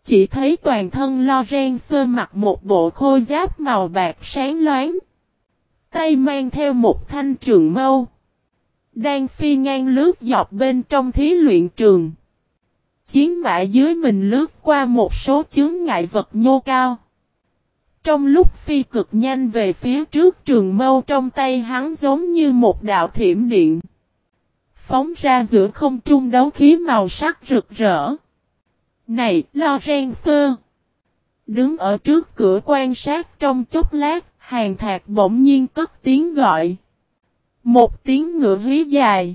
chỉ thấy toàn thân Lorenzo mặc một bộ khôi giáp màu bạc sáng loáng. Tay mang theo một thanh trường mâu. Đang phi ngang lướt dọc bên trong thí luyện trường. Chiến mã dưới mình lướt qua một số chướng ngại vật nhô cao. Trong lúc phi cực nhanh về phía trước, trường mâu trong tay hắn giống như một đạo thiểm điện. Phóng ra giữa không trung, đấu khí màu sắc rực rỡ. Này, Lorenzo! Đứng ở trước cửa quan sát trong chốc lát, Hàn Thạc bỗng nhiên cất tiếng gọi. Một tiếng ngựa hí dài.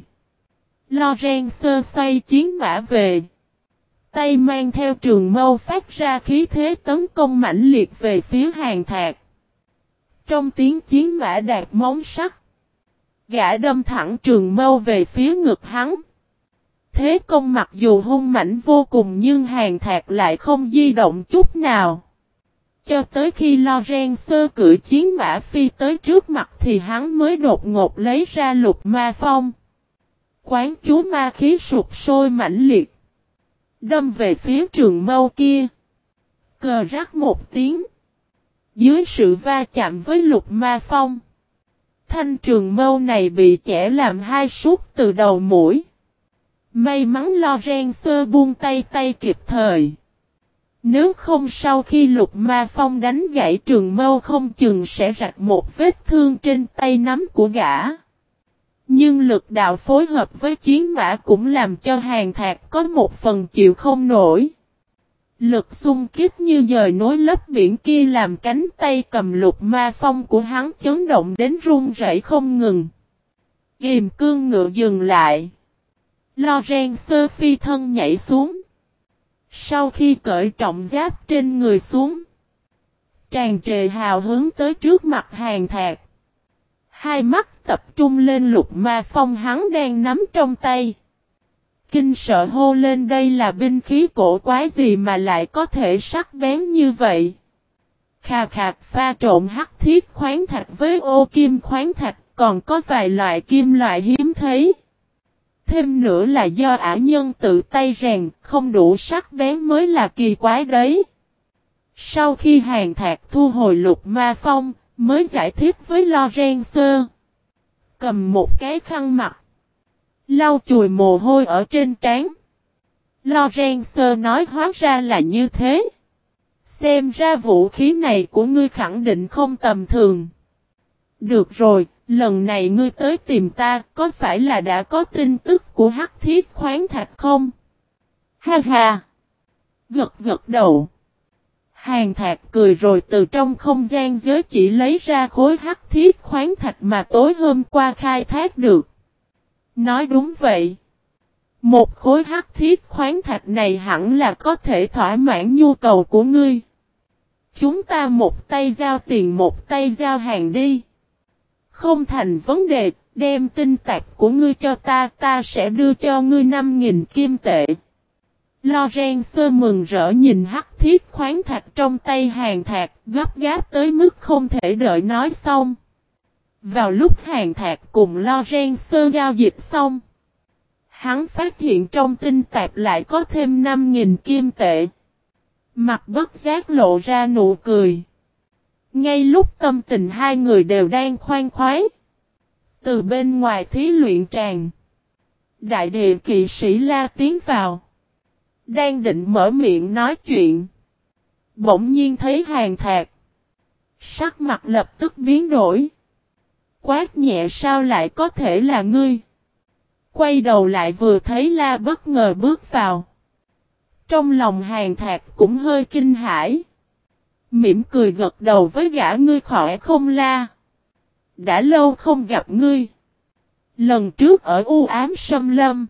Lorenzo xoay chiến mã về. Tay mang theo trường mâu phát ra khí thế tấn công mãnh liệt về phía Hàn Thạc. Trong tiếng chiến mã đạp móng sắt, gã đâm thẳng trường mâu về phía ngực hắn. Thế công mặc dù hung mãnh vô cùng nhưng Hàn Thạc lại không di động chút nào. Cho tới khi Lorenzo cưỡi chiến mã phi tới trước mặt thì hắn mới đột ngột lấy ra lục ma phong. Quán chú ma khí sụp sôi mãnh liệt. Đâm về phía trường mâu kia. Cờ rắc một tiếng. Dưới sự va chạm với lục ma phong, thanh trường mâu này bị chẻ làm hai suốt từ đầu mũi. May mắn Lorenzo buông tay kịp thời. Nếu không sau khi lục ma phong đánh gãy trường mâu không chừng sẽ rạch một vết thương trên tay nắm của gã. Nhưng lực đạo phối hợp với chiến mã cũng làm cho Hàn Thạc có một phần chịu không nổi. Lực xung kích như dời nối lấp biển kia làm cánh tay cầm lục ma phong của hắn chấn động đến run rẩy không ngừng. Ghìm cương ngựa dừng lại. Lorenzo phi thân nhảy xuống. Sau khi cởi trọng giáp trên người xuống, tràn trề hào hứng tới trước mặt Hàn Thạc. Hai mắt tập trung lên lục ma phong hắn đang nắm trong tay. Kinh sợ hô lên, đây là binh khí cổ quái gì mà lại có thể sắc bén như vậy. Khà khạc, pha trộn hắc thiết khoáng thạch với ô kim khoáng thạch, còn có vài loại kim loại hiếm thấy. Thêm nữa là do ả nhân tự tay rèn, không đủ sắc bén mới là kỳ quái đấy. Sau khi Hàn Thạc thu hồi lục ma phong, mới giải thích với Lorenzo. Cầm một cái khăn mặt, lau chùi mồ hôi ở trên trán. Lorenzo nói, hóa ra là như thế. Xem ra vũ khí này của ngươi khẳng định không tầm thường. Được rồi, lần này ngươi tới tìm ta, có phải là đã có tin tức của hắc thiết khoáng thạch không? Ha ha! Gật gật đầu. Hàn Thạc cười rồi từ trong không gian giới chỉ lấy ra khối hắc thiết khoáng thạch mà tối hôm qua khai thác được. Nói đúng vậy. Một khối hắc thiết khoáng thạch này hẳn là có thể thỏa mãn nhu cầu của ngươi. Chúng ta một tay giao tiền một tay giao hàng đi. Không thành vấn đề, đem tinh tạp của ngươi cho ta, ta sẽ đưa cho ngươi 5.000 kim tệ. Lorenzo mừng rỡ nhìn hắc thiết khoáng thạch trong tay Hàn Thạc, gấp gáp tới mức không thể đợi nói xong. Vào lúc Hàn Thạc cùng Lorenzo giao dịch xong, hắn phát hiện trong tinh tạp lại có thêm 5.000 kim tệ. Mặt bất giác lộ ra nụ cười. Ngay lúc tâm tình hai người đều đang khoan khoái, từ bên ngoài thí luyện tràng, đại địa kỵ sĩ La tiến vào. Đang định mở miệng nói chuyện, bỗng nhiên thấy Hàn Thạc. Sắc mặt lập tức biến đổi. Quát nhẹ, sao lại có thể là ngươi? Quay đầu lại vừa thấy La bất ngờ bước vào. Trong lòng Hàn Thạc cũng hơi kinh hãi. Mỉm cười gật đầu với gã, ngươi khỏe không La? Đã lâu không gặp ngươi. Lần trước ở u ám xâm lâm.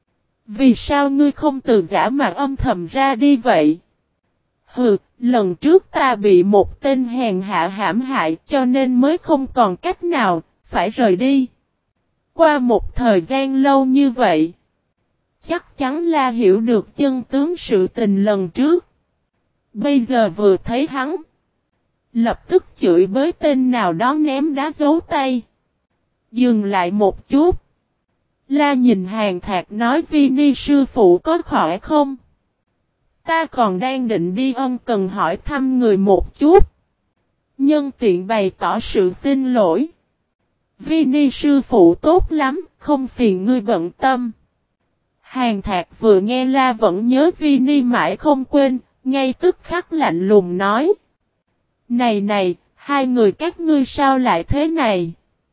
Vì sao ngươi không từ giả mà âm thầm ra đi vậy? Hừ, lần trước ta bị một tên hèn hạ hãm hại cho nên mới không còn cách nào, phải rời đi. Qua một thời gian lâu như vậy, chắc chắn là hiểu được chân tướng sự tình lần trước. Bây giờ vừa thấy hắn, lập tức chửi bới tên nào đó ném đá giấu tay. Dừng lại một chút. La nhìn Hàn Thạc nói, Vini sư phụ có khỏe không? Ta còn đang định đi ân cần hỏi thăm người một chút. Nhân tiện bày tỏ sự xin lỗi. Vini sư phụ tốt lắm, không phiền ngươi bận tâm. Hàn Thạc vừa nghe la vẫn nhớ Vini mãi không quên, ngay tức khắc lạnh lùng nói. Này này, hai người các ngươi sao lại thế này?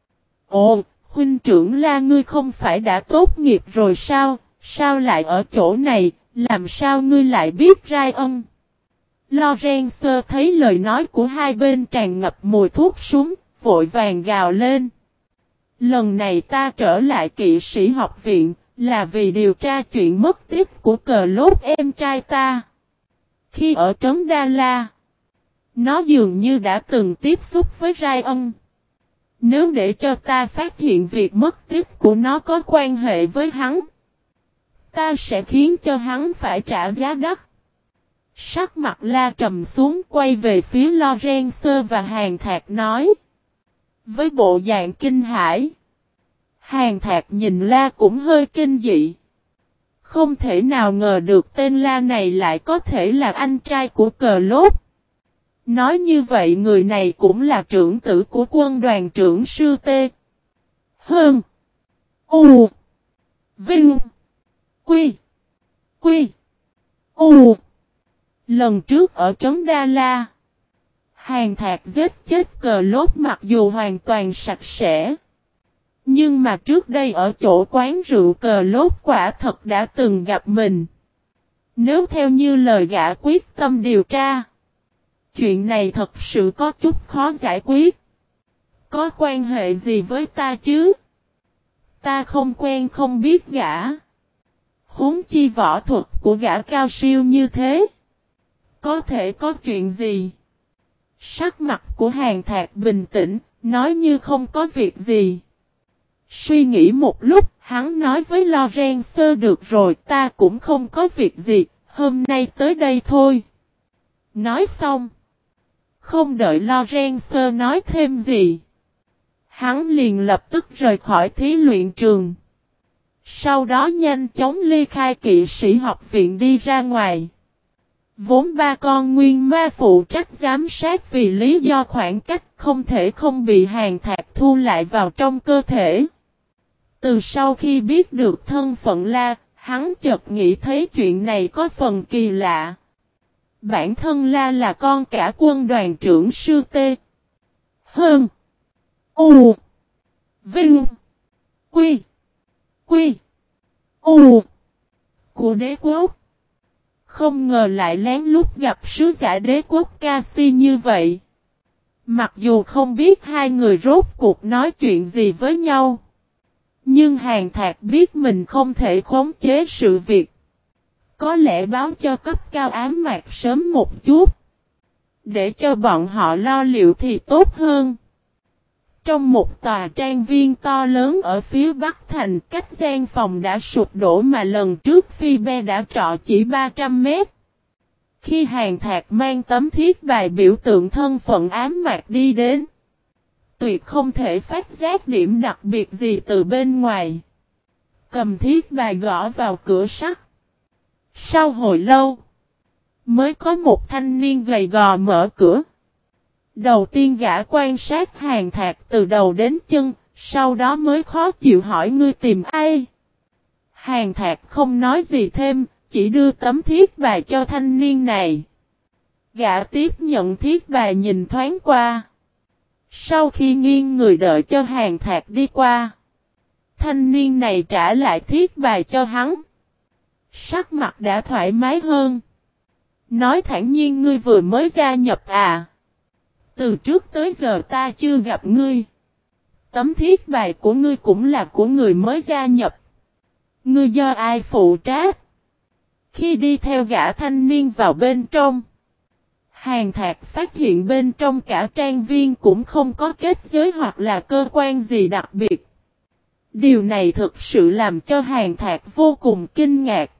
Ồ, huynh trưởng la ngươi không phải đã tốt nghiệp rồi sao? Sao lại ở chỗ này, làm sao ngươi lại biết rai ân? Lorenzo thấy lời nói của hai bên tràn ngập mùi thuốc súng, vội vàng gào lên. Lần này ta trở lại kỵ sĩ học viện, là vì điều tra chuyện mất tích của cờ lốt em trai ta. Khi ở trấn Đa La, nó dường như đã từng tiếp xúc với rai ân. Nếu để cho ta phát hiện việc mất tích của nó có quan hệ với hắn, ta sẽ khiến cho hắn phải trả giá đắt. Sắc mặt la trầm xuống quay về phía Lorenzo và Hàn Thạc nói. Với bộ dạng kinh hãi, Hàn Thạc nhìn la cũng hơi kinh dị. Không thể nào ngờ được tên la này lại có thể là anh trai của cờ lốt. Nói như vậy người này cũng là trưởng tử của quân đoàn trưởng sư Tê. Hơn. U. Vinh. Quy. Quy. U. Lần trước ở trấn Đa La, Hàn Thạc giết chết cờ lốt mặc dù hoàn toàn sạch sẽ. Nhưng mà trước đây ở chỗ quán rượu cờ lốt quả thật đã từng gặp mình. Nếu theo như lời gã quyết tâm điều tra, chuyện này thật sự có chút khó giải quyết. Có quan hệ gì với ta chứ? Ta không quen không biết gã. Huống chi võ thuật của gã cao siêu như thế. Có thể có chuyện gì? Sắc mặt của Hàn Thạc bình tĩnh, nói như không có việc gì. Suy nghĩ một lúc, hắn nói với Lorenzo được rồi, ta cũng không có việc gì, hôm nay tới đây thôi. Nói xong, không đợi Lorenzo nói thêm gì, hắn liền lập tức rời khỏi thí luyện trường. Sau đó nhanh chóng ly khai kỵ sĩ học viện đi ra ngoài. Vốn ba con nguyên ma phụ trách giám sát vì lý do khoảng cách không thể không bị Hàn Thạc thu lại vào trong cơ thể. Từ sau khi biết được thân phận la, hắn chợt nghĩ thấy chuyện này có phần kỳ lạ. Bản thân la là con cả quân đoàn trưởng sư Tê. Hơn. U. Vinh. Quy. Quy. U. Của đế quốc. Không ngờ lại lén lút gặp sứ giả đế quốc Cassi như vậy. Mặc dù không biết hai người rốt cuộc nói chuyện gì với nhau. Nhưng Hàn Thạc biết mình không thể khống chế sự việc. Có lẽ báo cho cấp cao ám mạc sớm một chút. Để cho bọn họ lo liệu thì tốt hơn. Trong một tòa trang viên to lớn ở phía Bắc Thành, cách gian phòng đã sụp đổ mà lần trước Phi Be đã trọ chỉ 300 mét. Khi Hàn Thạc mang tấm thiết bài biểu tượng thân phận ám mạc đi đến, tuyệt không thể phát giác điểm đặc biệt gì từ bên ngoài. Cầm thiết bài gõ vào cửa sắt. Sau hồi lâu, mới có một thanh niên gầy gò mở cửa. Đầu tiên gã quan sát Hàn Thạc từ đầu đến chân, sau đó mới khó chịu hỏi ngươi tìm ai. Hàn Thạc không nói gì thêm, chỉ đưa tấm thiết bài cho thanh niên này. Gã tiếp nhận thiết bài nhìn thoáng qua. Sau khi nghiêng người đợi cho Hàn Thạc đi qua, thanh niên này trả lại thiết bài cho hắn. Sắc mặt đã thoải mái hơn. Nói thản nhiên ngươi vừa mới gia nhập à? Từ trước tới giờ ta chưa gặp ngươi. Tấm thiết bài của ngươi cũng là của người mới gia nhập. Ngươi do ai phụ trách? Khi đi theo gã thanh niên vào bên trong, Hàn Thạc phát hiện bên trong cả trang viên cũng không có kết giới hoặc là cơ quan gì đặc biệt. Điều này thực sự làm cho Hàn Thạc vô cùng kinh ngạc.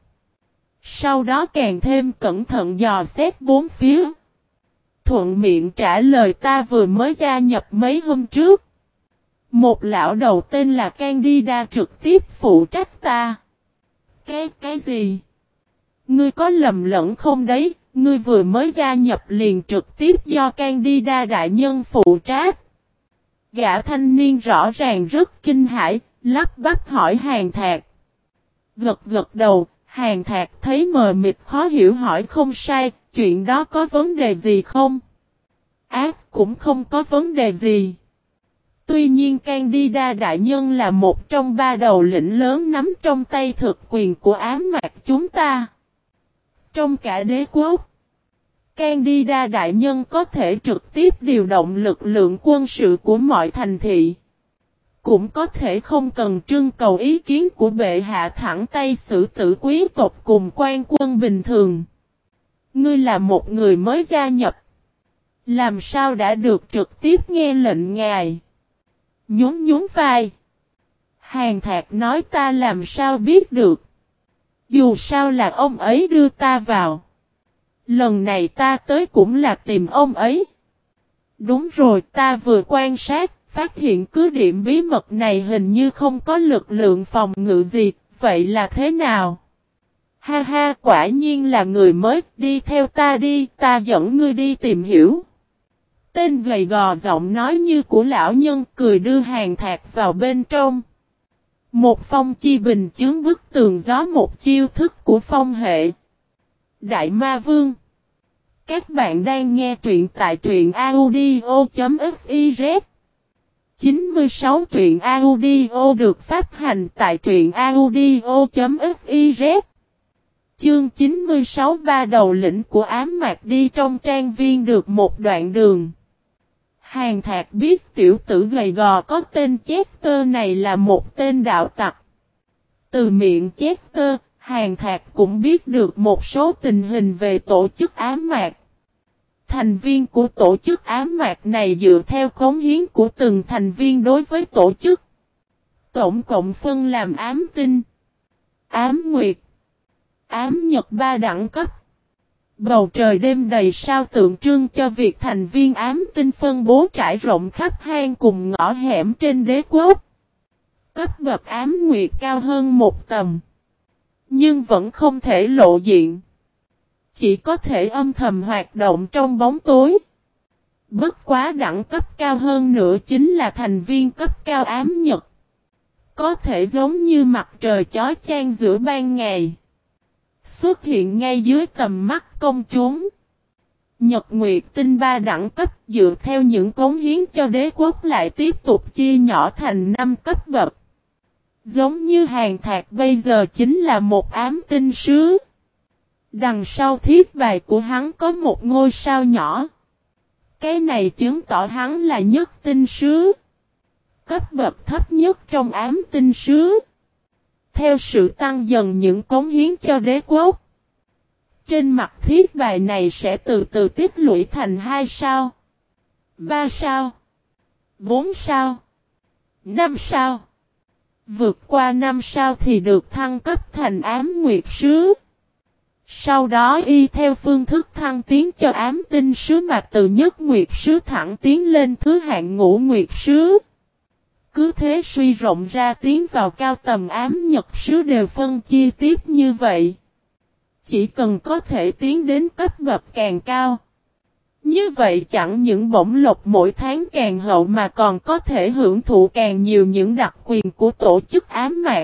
Sau đó càng thêm cẩn thận dò xét bốn phía. Thuận miệng trả lời ta vừa mới gia nhập mấy hôm trước. Một lão đầu tên là Candida trực tiếp phụ trách ta. Cái gì? Ngươi có lầm lẫn không đấy, ngươi vừa mới gia nhập liền trực tiếp do Candida đại nhân phụ trách. Gã thanh niên rõ ràng rất kinh hãi, lắp bắp hỏi Hàn Thạc. Gật gật đầu, Hàn Thạc thấy mờ mịt khó hiểu hỏi không sai, chuyện đó có vấn đề gì không? Cũng không có vấn đề gì. Tuy nhiên Candida đại nhân là một trong ba đầu lĩnh lớn nắm trong tay thực quyền của ám mạc chúng ta. Trong cả đế quốc, Candida đại nhân có thể trực tiếp điều động lực lượng quân sự của mọi thành thị. Cũng có thể không cần trưng cầu ý kiến của bệ hạ thẳng tay xử tử quý tộc cùng quan quân bình thường. Ngươi là một người mới gia nhập. Làm sao đã được trực tiếp nghe lệnh ngài? Nhún nhún vai. Hàn Thạc nói ta làm sao biết được. Dù sao là ông ấy đưa ta vào. Lần này ta tới cũng là tìm ông ấy. Đúng rồi, ta vừa quan sát, phát hiện cứ điểm bí mật này hình như không có lực lượng phòng ngự gì, vậy là thế nào? Ha ha, quả nhiên là người mới, đi theo ta đi, ta dẫn ngươi đi tìm hiểu. Tên gầy gò giọng nói như của lão nhân cười đưa Hàn Thạc vào bên trong. Một phong chi bình chướng bức tường gió một chiêu thức của phong hệ. Đại Ma Vương. Các bạn đang nghe truyện tại truyện audio.fiz. 96 truyện audio được phát hành tại truyện audio.fiz. Chương 96 ba đầu lĩnh của ám mạc đi trong trang viên được một đoạn đường. Hàn Thạc biết tiểu tử gầy gò có tên Chester này là một tên đạo tặc. Từ miệng Chester, Hàn Thạc cũng biết được một số tình hình về tổ chức ám mạc. Thành viên của tổ chức ám mạc này dựa theo cống hiến của từng thành viên đối với tổ chức. Tổng cộng phân làm ám tinh, ám nguyệt, ám nhật ba đẳng cấp. Bầu trời đêm đầy sao tượng trưng cho việc thành viên ám tinh phân bố trải rộng khắp hang cùng ngõ hẻm trên đế quốc. Cấp bậc ám nguyệt cao hơn một tầm. Nhưng vẫn không thể lộ diện. Chỉ có thể âm thầm hoạt động trong bóng tối. Bất quá đẳng cấp cao hơn nữa chính là thành viên cấp cao ám nhật. Có thể giống như mặt trời chói chang giữa ban ngày. Xuất hiện ngay dưới tầm mắt công chúng. Nhật Nguyệt tinh ba đẳng cấp dựa theo những cống hiến cho đế quốc lại tiếp tục chia nhỏ thành 5 cấp bậc. Giống như Hàn Thạc bây giờ chính là một ám tinh sứ. Đằng sau thiết bài của hắn có một ngôi sao nhỏ. Cái này chứng tỏ hắn là nhất tinh sứ. Cấp bậc thấp nhất trong ám tinh sứ. Theo sự tăng dần những cống hiến cho đế quốc. Trên mặt thiết bài này sẽ từ từ tích lũy thành 2 sao. 3 sao. 4 sao. 5 sao. Vượt qua 5 sao thì được thăng cấp thành ám nguyệt sứ. Sau đó y theo phương thức thăng tiến cho ám tinh sứ mà từ nhất nguyệt sứ thẳng tiến lên thứ hạng ngũ nguyệt sứ. Cứ thế suy rộng ra tiến vào cao tầm ám nhật sứ đều phân chia tiếp như vậy. Chỉ cần có thể tiến đến cấp bậc càng cao. Như vậy chẳng những bổng lộc mỗi tháng càng hậu mà còn có thể hưởng thụ càng nhiều những đặc quyền của tổ chức ám mạc.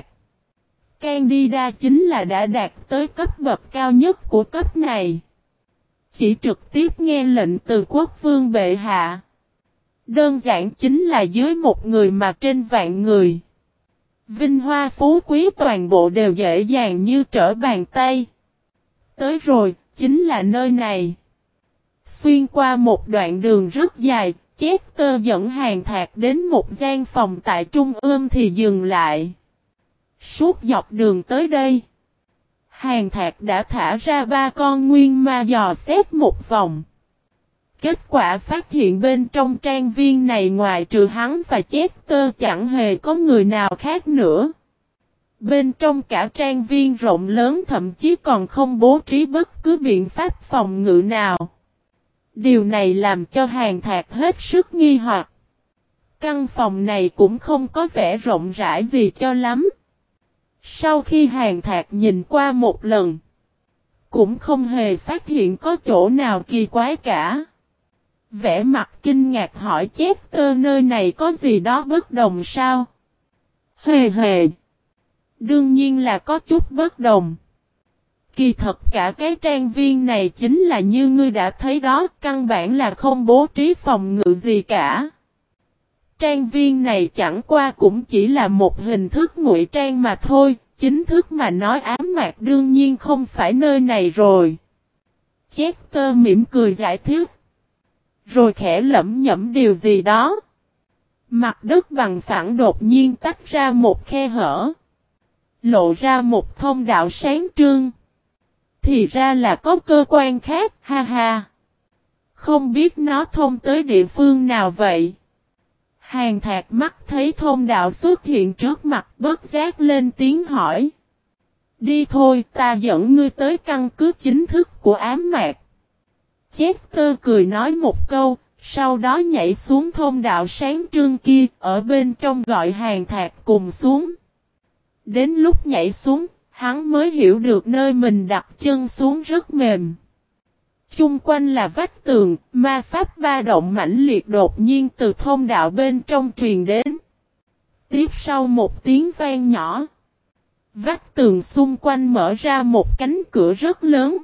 Candida chính là đã đạt tới cấp bậc cao nhất của cấp này. Chỉ trực tiếp nghe lệnh từ quốc vương bệ hạ. Đơn giản chính là dưới một người mà trên vạn người. Vinh hoa phú quý toàn bộ đều dễ dàng như trở bàn tay. Tới rồi, chính là nơi này. Xuyên qua một đoạn đường rất dài, Chester dẫn Hàn Thạc đến một gian phòng tại trung ương thì dừng lại. Suốt dọc đường tới đây, Hàn Thạc đã thả ra 3 con nguyên ma dò xét một vòng. Kết quả phát hiện bên trong trang viên này ngoài trừ hắn và Chester chẳng hề có người nào khác nữa. Bên trong cả trang viên rộng lớn thậm chí còn không bố trí bất cứ biện pháp phòng ngự nào. Điều này làm cho Hàn Thạc hết sức nghi hoặc. Căn phòng này cũng không có vẻ rộng rãi gì cho lắm. Sau khi Hàn Thạc nhìn qua một lần, cũng không hề phát hiện có chỗ nào kỳ quái cả. Vẻ mặt kinh ngạc hỏi Chester nơi này có gì đó bất đồng sao? Hề hề. Đương nhiên là có chút bất đồng. Kỳ thật cả cái trang viên này chính là như ngươi đã thấy đó, căn bản là không bố trí phòng ngự gì cả. Trang viên này chẳng qua cũng chỉ là một hình thức ngụy trang mà thôi, chính thức mà nói ám mạc đương nhiên không phải nơi này rồi. Chester mỉm cười giải thích. Rồi khẽ lẩm nhẩm điều gì đó. Mặt đất bằng phẳng đột nhiên tách ra một khe hở. Lộ ra một thông đạo sáng trưng. Thì ra là có cơ quan khác, ha ha. Không biết nó thông tới địa phương nào vậy? Hàn Thạc mắt thấy thông đạo xuất hiện trước mặt bất giác lên tiếng hỏi. Đi thôi, ta dẫn ngươi tới căn cứ chính thức của ám mạc. Chester cười nói một câu, sau đó nhảy xuống thông đạo sáng trưng kia, ở bên trong gọi Hàn Thạc cùng xuống. Đến lúc nhảy xuống, hắn mới hiểu được nơi mình đặt chân xuống rất mềm. Chung quanh là vách tường, ma pháp ba động mãnh liệt đột nhiên từ thông đạo bên trong truyền đến. Tiếp sau một tiếng vang nhỏ. Vách tường xung quanh mở ra một cánh cửa rất lớn.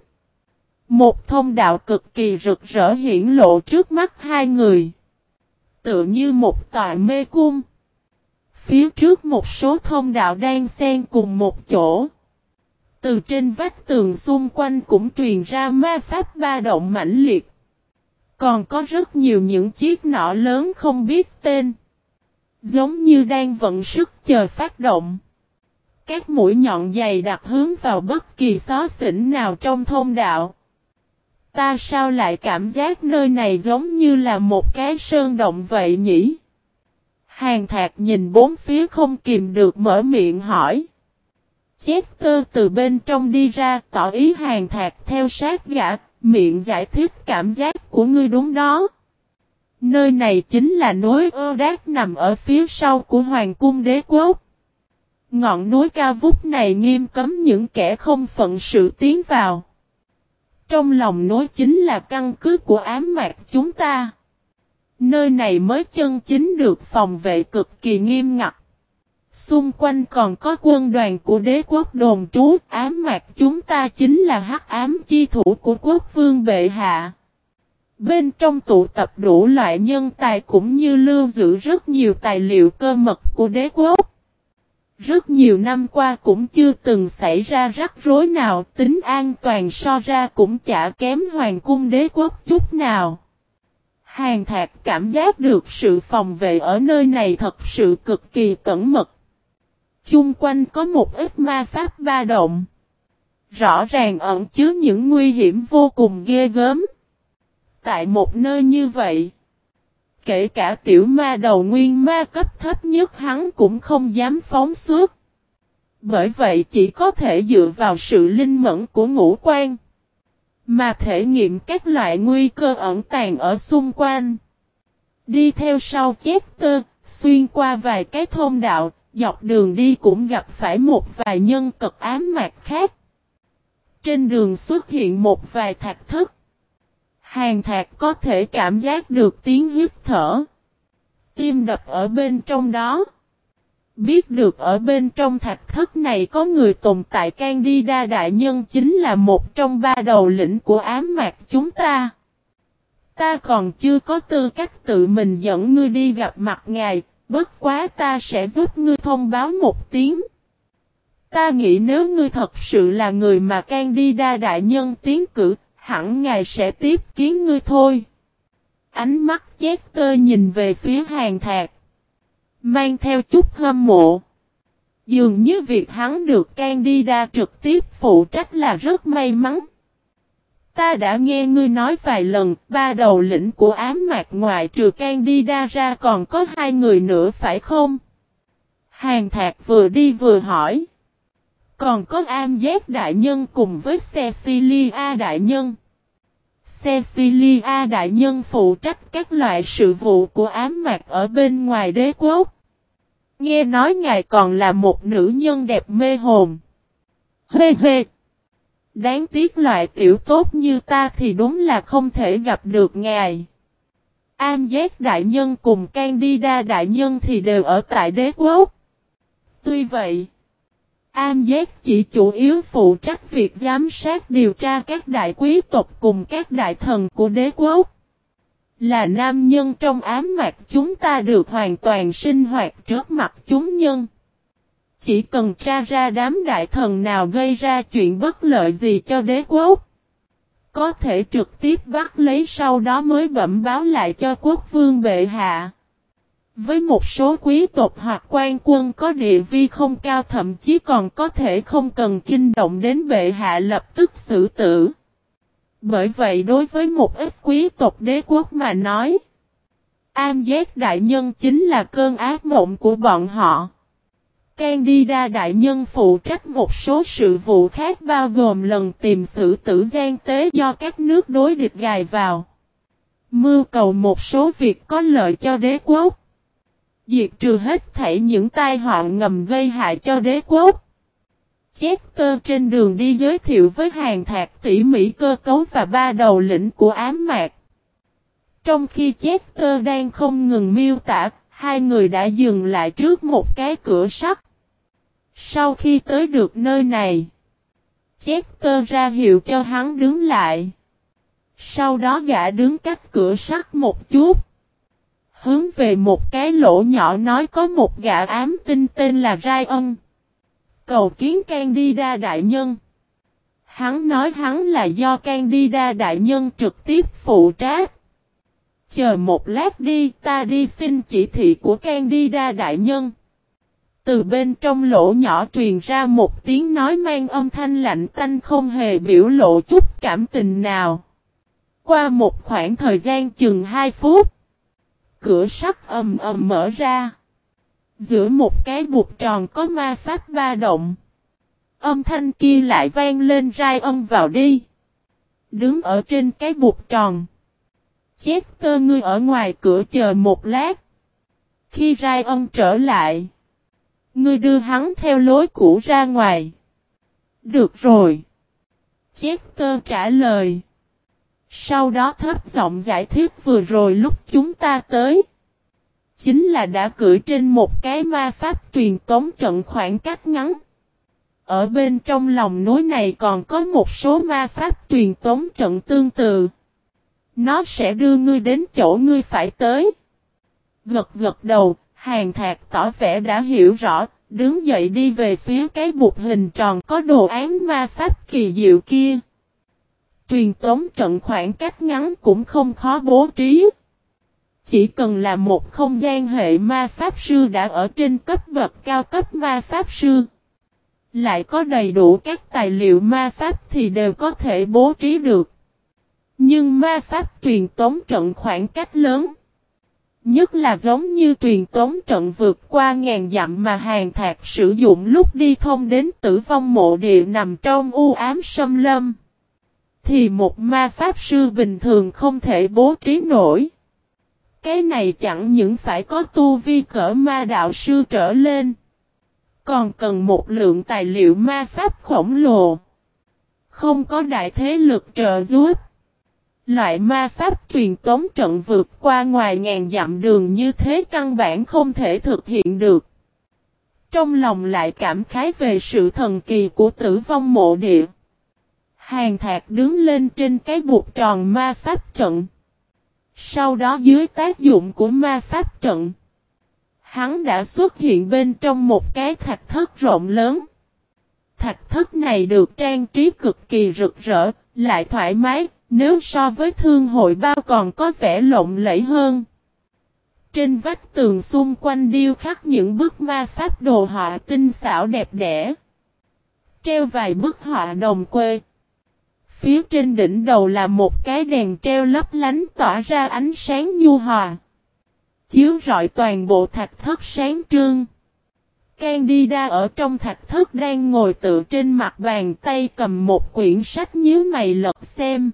Một thông đạo cực kỳ rực rỡ hiển lộ trước mắt hai người. Tựa như một tòa mê cung. Phía trước một số thông đạo đang xen cùng một chỗ. Từ trên vách tường xung quanh cũng truyền ra ma pháp ba động mãnh liệt. Còn có rất nhiều những chiếc nỏ lớn không biết tên. Giống như đang vận sức chờ phát động. Các mũi nhọn dày đặt hướng vào bất kỳ xó xỉnh nào trong thông đạo. Ta sao lại cảm giác nơi này giống như là một cái sơn động vậy nhỉ? Hàn Thạc nhìn bốn phía không kìm được mở miệng hỏi. Chester từ bên trong đi ra tỏ ý Hàn Thạc theo sát gã, miệng giải thích cảm giác của ngươi đúng đó. Nơi này chính là núi Erdát nằm ở phía sau của Hoàng cung đế quốc. Ngọn núi cao vút này nghiêm cấm những kẻ không phận sự tiến vào. Trong lòng núi chính là căn cứ của ám mạc chúng ta. Nơi này mới chân chính được phòng vệ cực kỳ nghiêm ngặt. Xung quanh còn có quân đoàn của đế quốc đồn trú, ám mạc chúng ta chính là hắc ám chi thủ của quốc vương bệ hạ. Bên trong tụ tập đủ loại nhân tài cũng như lưu giữ rất nhiều tài liệu cơ mật của đế quốc. Rất nhiều năm qua cũng chưa từng xảy ra rắc rối nào, tính an toàn so ra cũng chả kém hoàng cung đế quốc chút nào. Hàn Thạc cảm giác được sự phòng vệ ở nơi này thật sự cực kỳ cẩn mật. Chung quanh có một ít ma pháp ba động. Rõ ràng ẩn chứa những nguy hiểm vô cùng ghê gớm. Tại một nơi như vậy, kể cả tiểu ma đầu nguyên ma cấp thấp nhất hắn cũng không dám phóng xuất. Bởi vậy chỉ có thể dựa vào sự linh mẫn của ngũ quan, mà thể nghiệm các loại nguy cơ ẩn tàng ở xung quanh. Đi theo sau Chester, xuyên qua vài cái thông đạo, dọc đường đi cũng gặp phải một vài nhân vật ám mạc khác. Trên đường xuất hiện một vài thạch thất. Hàn Thạc có thể cảm giác được tiếng hít thở. Tim đập ở bên trong đó. Biết được ở bên trong thạch thất này có người tồn tại Candida đại nhân chính là một trong ba đầu lĩnh của ám mạc chúng ta. Ta còn chưa có tư cách tự mình dẫn ngươi đi gặp mặt ngài, bất quá ta sẽ giúp ngươi thông báo một tiếng. Ta nghĩ nếu ngươi thật sự là người mà Candida đại nhân tiến cử, hẳn ngài sẽ tiếp kiến ngươi thôi. Ánh mắt Chester nhìn về phía Hàn Thạc, mang theo chút hâm mộ. Dường như việc hắn được Candida trực tiếp phụ trách là rất may mắn. Ta đã nghe ngươi nói vài lần, ba đầu lĩnh của ám mạc ngoại trừ Candida ra còn có hai người nữa phải không? Hàn Thạc vừa đi vừa hỏi. Còn có Amjet đại nhân cùng với Cecilia đại nhân. Cecilia đại nhân phụ trách các loại sự vụ của ám mạc ở bên ngoài đế quốc. Nghe nói ngài còn là một nữ nhân đẹp mê hồn. Hê hê. Đáng tiếc loại tiểu tốt như ta thì đúng là không thể gặp được ngài. Am Giác đại nhân cùng Candida đại nhân thì đều ở tại đế quốc. Tuy vậy, Am Giác chỉ chủ yếu phụ trách việc giám sát điều tra các đại quý tộc cùng các đại thần của đế quốc. Là nam nhân trong ám mạc chúng ta được hoàn toàn sinh hoạt trước mặt chúng nhân. Chỉ cần tra ra đám đại thần nào gây ra chuyện bất lợi gì cho đế quốc, có thể trực tiếp bắt lấy sau đó mới bẩm báo lại cho quốc vương bệ hạ. Với một số quý tộc hoặc quan quân có địa vị không cao thậm chí còn có thể không cần kinh động đến bệ hạ lập tức xử tử. Bởi vậy đối với một ít quý tộc đế quốc mà nói, Am Giác đại nhân chính là cơn ác mộng của bọn họ. Candida đại nhân phụ trách một số sự vụ khác bao gồm lần tìm xử tử gian tế do các nước đối địch gài vào. Mưu cầu một số việc có lợi cho đế quốc. Diệt trừ hết thảy những tai họa ngầm gây hại cho đế quốc. Chester trên đường đi giới thiệu với Hàn Thạc tỉ mỉ cơ cấu và ba đầu lĩnh của ám mạc. Trong khi Chester đang không ngừng miêu tả, hai người đã dừng lại trước một cái cửa sắt. Sau khi tới được nơi này, Chester ra hiệu cho hắn đứng lại. Sau đó gã đứng cách cửa sắt một chút. Hướng về một cái lỗ nhỏ nói có một gã ám tinh tên là Ryan. Cầu kiến Candida đại nhân. Hắn nói hắn là do Candida đại nhân trực tiếp phụ trách. Chờ một lát đi, ta đi xin chỉ thị của Candida đại nhân. Từ bên trong lỗ nhỏ truyền ra một tiếng nói mang âm thanh lạnh tanh không hề biểu lộ chút cảm tình nào. Qua một khoảng thời gian chừng 2 phút, cửa sắt ầm ầm mở ra. Giữa một cái bụt tròn có ma pháp ba động. Âm thanh kia lại vang lên Ryan vào đi. Đứng ở trên cái bụt tròn. Chester ngươi ở ngoài cửa chờ một lát. Khi Ryan trở lại, ngươi đưa hắn theo lối cũ ra ngoài. Được rồi. Chester trả lời. Sau đó thấp giọng giải thích vừa rồi lúc chúng ta tới. Chính là đã cưỡi trên một cái ma pháp truyền tống trận khoảng cách ngắn. Ở bên trong lòng núi này còn có một số ma pháp truyền tống trận tương tự. Nó sẽ đưa ngươi đến chỗ ngươi phải tới. Gật gật đầu, Hàn Thạc tỏ vẻ đã hiểu rõ, đứng dậy đi về phía cái bụt hình tròn có đồ án ma pháp kỳ diệu kia. Truyền tống trận khoảng cách ngắn cũng không khó bố trí. Chỉ cần là một không gian hệ ma pháp sư đã ở trên cấp bậc cao cấp ma pháp sư. Lại có đầy đủ các tài liệu ma pháp thì đều có thể bố trí được. Nhưng ma pháp truyền tống trận khoảng cách lớn. Nhất là giống như truyền tống trận vượt qua ngàn dặm mà Hàn Thạc sử dụng lúc đi thông đến Tử Vong Mộ Địa nằm trong u ám xâm lâm. Thì một ma pháp sư bình thường không thể bố trí nổi. Cái này chẳng những phải có tu vi cỡ ma đạo sư trở lên. Còn cần một lượng tài liệu ma pháp khổng lồ. Không có đại thế lực trợ giúp. Loại ma pháp truyền tống trận vượt qua ngoài ngàn dặm đường như thế căn bản không thể thực hiện được. Trong lòng lại cảm khái về sự thần kỳ của Tử Vong Mộ Địa. Hàn Thạc đứng lên trên cái bụt tròn ma pháp trận. Sau đó dưới tác dụng của ma pháp trận, hắn đã xuất hiện bên trong một cái thạch thất rộng lớn. Thạch thất này được trang trí cực kỳ rực rỡ, lại thoải mái, nếu so với thương hội bao còn có vẻ lộng lẫy hơn. Trên vách tường xung quanh điêu khắc những bức ma pháp đồ họa tinh xảo đẹp đẽ. Treo vài bức họa đồng quê. Phía trên đỉnh đầu là một cái đèn treo lấp lánh tỏa ra ánh sáng nhu hòa. Chiếu rọi toàn bộ thạch thất sáng trưng. Candida ở trong thạch thất đang ngồi tựa trên mặt bàn tay cầm một quyển sách nhíu mày lật xem.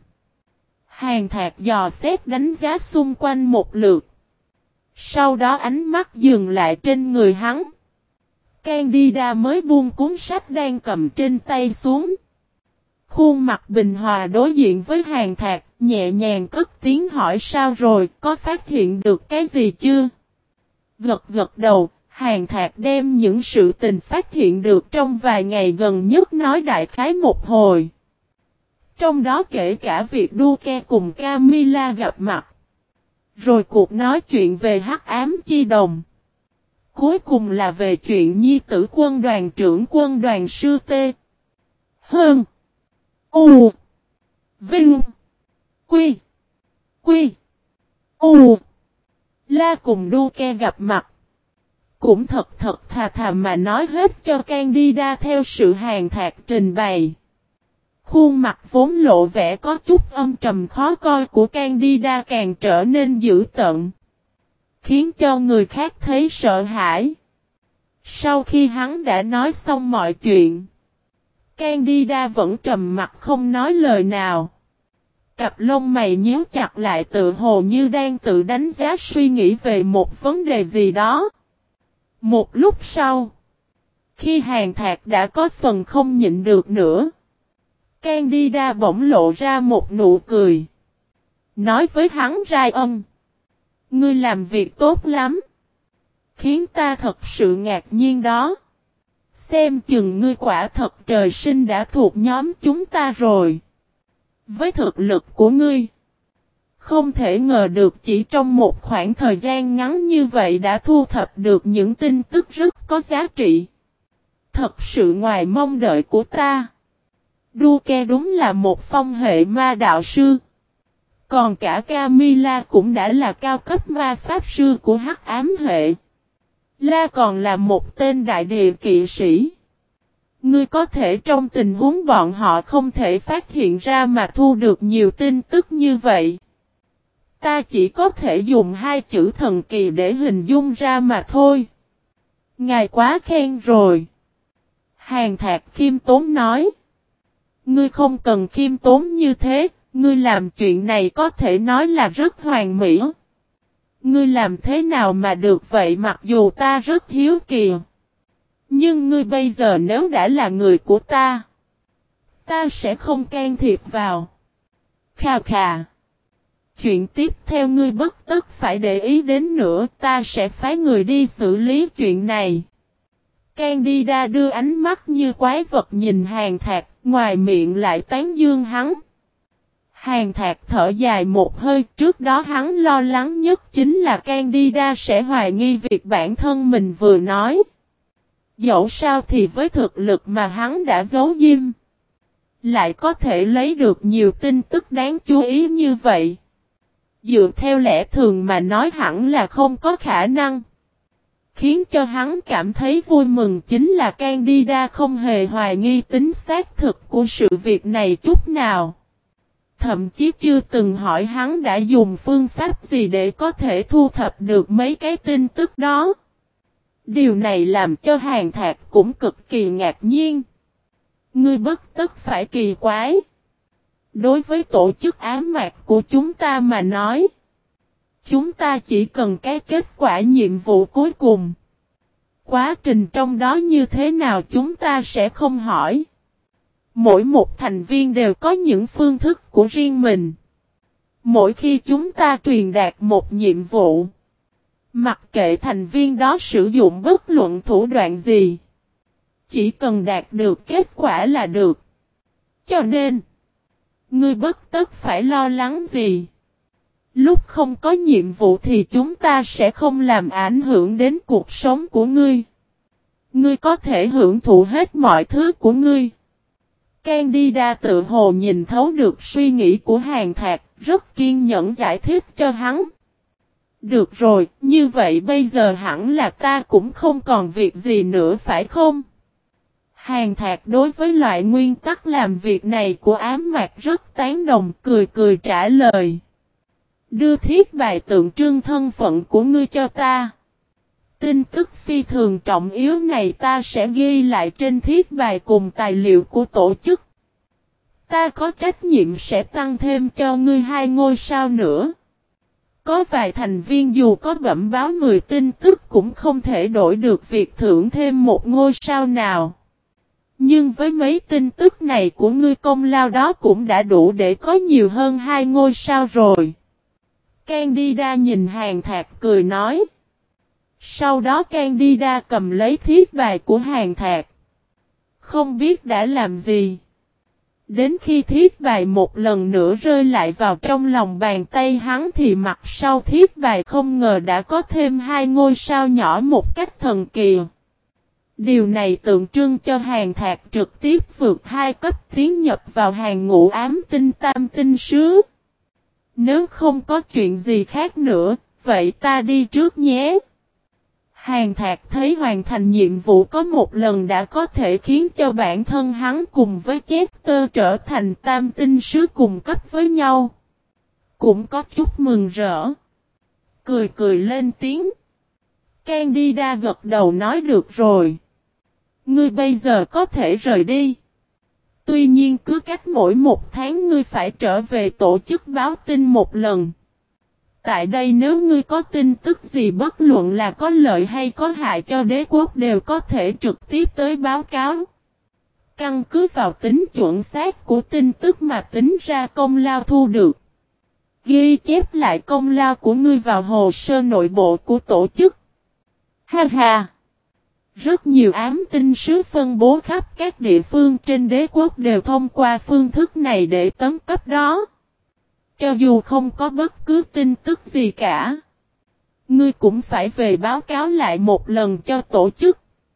Hàn Thạc dò xét đánh giá xung quanh một lượt. Sau đó ánh mắt dừng lại trên người hắn. Candida mới buông cuốn sách đang cầm trên tay xuống. Khuôn mặt bình hòa đối diện với Hàn Thạc, nhẹ nhàng cất tiếng hỏi sao rồi, có phát hiện được cái gì chưa? Gật gật đầu, Hàn Thạc đem những sự tình phát hiện được trong vài ngày gần nhất nói đại khái một hồi. Trong đó kể cả việc Duke cùng Camilla gặp mặt. Rồi cuộc nói chuyện về Hắc Ám Chi Đồng. Cuối cùng là về chuyện nhi tử quân đoàn trưởng quân đoàn sư T. Hơn. U. Vinh. Quy. Quy. U. La cùng Duke gặp mặt. Cũng thật thà mà nói hết cho Candida theo sự Hàn Thạc trình bày. Khuôn mặt vốn lộ vẻ có chút âm trầm khó coi của Candida càng trở nên dữ tợn. Khiến cho người khác thấy sợ hãi. Sau khi hắn đã nói xong mọi chuyện, Candida vẫn trầm mặt không nói lời nào. Cặp lông mày nhíu chặt lại tự hồ như đang tự đánh giá suy nghĩ về một vấn đề gì đó. Một lúc sau, khi Hàn Thạc đã có phần không nhịn được nữa, Candida bỗng lộ ra một nụ cười. Nói với hắn Ryan, ngươi làm việc tốt lắm. Khiến ta thật sự ngạc nhiên đó. Xem chừng ngươi quả thật trời sinh đã thuộc nhóm chúng ta rồi. Với thực lực của ngươi, không thể ngờ được chỉ trong một khoảng thời gian ngắn như vậy đã thu thập được những tin tức rất có giá trị. Thật sự ngoài mong đợi của ta. Duke đúng là một phong hệ ma đạo sư. Còn cả Camilla cũng đã là cao cấp ma pháp sư của Hắc Ám hệ. La còn là một tên đại địa kỵ sĩ. Ngươi có thể trong tình huống bọn họ không thể phát hiện ra mà thu được nhiều tin tức như vậy. Ta chỉ có thể dùng hai chữ thần kỳ để hình dung ra mà thôi. Ngài quá khen rồi. Hàn Thạc khiêm tốn nói. Ngươi không cần khiêm tốn như thế, ngươi làm chuyện này có thể nói là rất hoàn mỹ. Ngươi làm thế nào mà được vậy mặc dù ta rất hiếu kỳ. Nhưng ngươi bây giờ nếu đã là người của ta sẽ không can thiệp vào. Khà khà. Chuyện tiếp theo ngươi bất tất phải để ý đến nữa, ta sẽ phái người đi xử lý chuyện này. Candida đưa ánh mắt như quái vật nhìn Hàn Thạc, ngoài miệng lại tán dương hắn. Hàn Thạc thở dài một hơi, trước đó hắn lo lắng nhất chính là Candida sẽ hoài nghi việc bản thân mình vừa nói. Dẫu sao thì với thực lực mà hắn đã giấu diêm, lại có thể lấy được nhiều tin tức đáng chú ý như vậy. Dựa theo lẽ thường mà nói hẳn là không có khả năng. Khiến cho hắn cảm thấy vui mừng chính là Candida không hề hoài nghi tính xác thực của sự việc này chút nào. Thậm chí chưa từng hỏi hắn đã dùng phương pháp gì để có thể thu thập được mấy cái tin tức đó. Điều này làm cho Hàn Thạc cũng cực kỳ ngạc nhiên. Ngươi bất tất phải kỳ quái. Đối với tổ chức ám mạc của chúng ta mà nói, chúng ta chỉ cần cái kết quả nhiệm vụ cuối cùng. Quá trình trong đó như thế nào chúng ta sẽ không hỏi. Mỗi một thành viên đều có những phương thức của riêng mình. Mỗi khi chúng ta truyền đạt một nhiệm vụ, mặc kệ thành viên đó sử dụng bất luận thủ đoạn gì, chỉ cần đạt được kết quả là được. Cho nên, ngươi bất tất phải lo lắng gì. Lúc không có nhiệm vụ thì chúng ta sẽ không làm ảnh hưởng đến cuộc sống của ngươi. Ngươi có thể hưởng thụ hết mọi thứ của ngươi. Candida tự hồ nhìn thấu được suy nghĩ của Hàn Thạc, rất kiên nhẫn giải thích cho hắn. Được rồi, như vậy bây giờ hẳn là ta cũng không còn việc gì nữa phải không? Hàn Thạc đối với loại nguyên tắc làm việc này của ám mạc rất tán đồng, cười cười trả lời. Đưa thiết bài tượng trưng thân phận của ngươi cho ta. Tin tức phi thường trọng yếu này ta sẽ ghi lại trên thiết bài cùng tài liệu của tổ chức. Ta có trách nhiệm sẽ tăng thêm cho ngươi 2 ngôi sao nữa. Có vài thành viên dù có bẩm báo 10 tin tức cũng không thể đổi được việc thưởng thêm 1 ngôi sao nào. Nhưng với mấy tin tức này của ngươi công lao đó cũng đã đủ để có nhiều hơn 2 ngôi sao rồi. Candida nhìn Hàn Thạc cười nói. Sau đó Candida cầm lấy thiết bài của Hàn Thạc. Không biết đã làm gì. Đến khi thiết bài một lần nữa rơi lại vào trong lòng bàn tay hắn thì mặt sau thiết bài không ngờ đã có thêm 2 ngôi sao nhỏ một cách thần kỳ. Điều này tượng trưng cho Hàn Thạc trực tiếp vượt 2 cấp tiến nhập vào hàng ngũ ám tinh tam tinh sứ. Nếu không có chuyện gì khác nữa, vậy ta đi trước nhé. Hàn Thạc thấy hoàn thành nhiệm vụ có một lần đã có thể khiến cho bản thân hắn cùng với Chester trở thành tam tinh sứ cùng cấp với nhau. Cũng có chút mừng rỡ. Cười cười lên tiếng. Candida gật đầu nói được rồi. Ngươi bây giờ có thể rời đi. Tuy nhiên cứ cách mỗi 1 tháng ngươi phải trở về tổ chức báo tin một lần. Tại đây nếu ngươi có tin tức gì bất luận là có lợi hay có hại cho đế quốc đều có thể trực tiếp tới báo cáo. Căn cứ vào tính chuẩn xác của tin tức mà tính ra công lao thu được. Ghi chép lại công lao của ngươi vào hồ sơ nội bộ của tổ chức. Ha ha! Rất nhiều ám tinh sứ phân bố khắp các địa phương trên đế quốc đều thông qua phương thức này để tấn cấp đó. Cho dù không có bất cứ tin tức gì cả, ngươi cũng phải về báo cáo lại một lần cho tổ chức.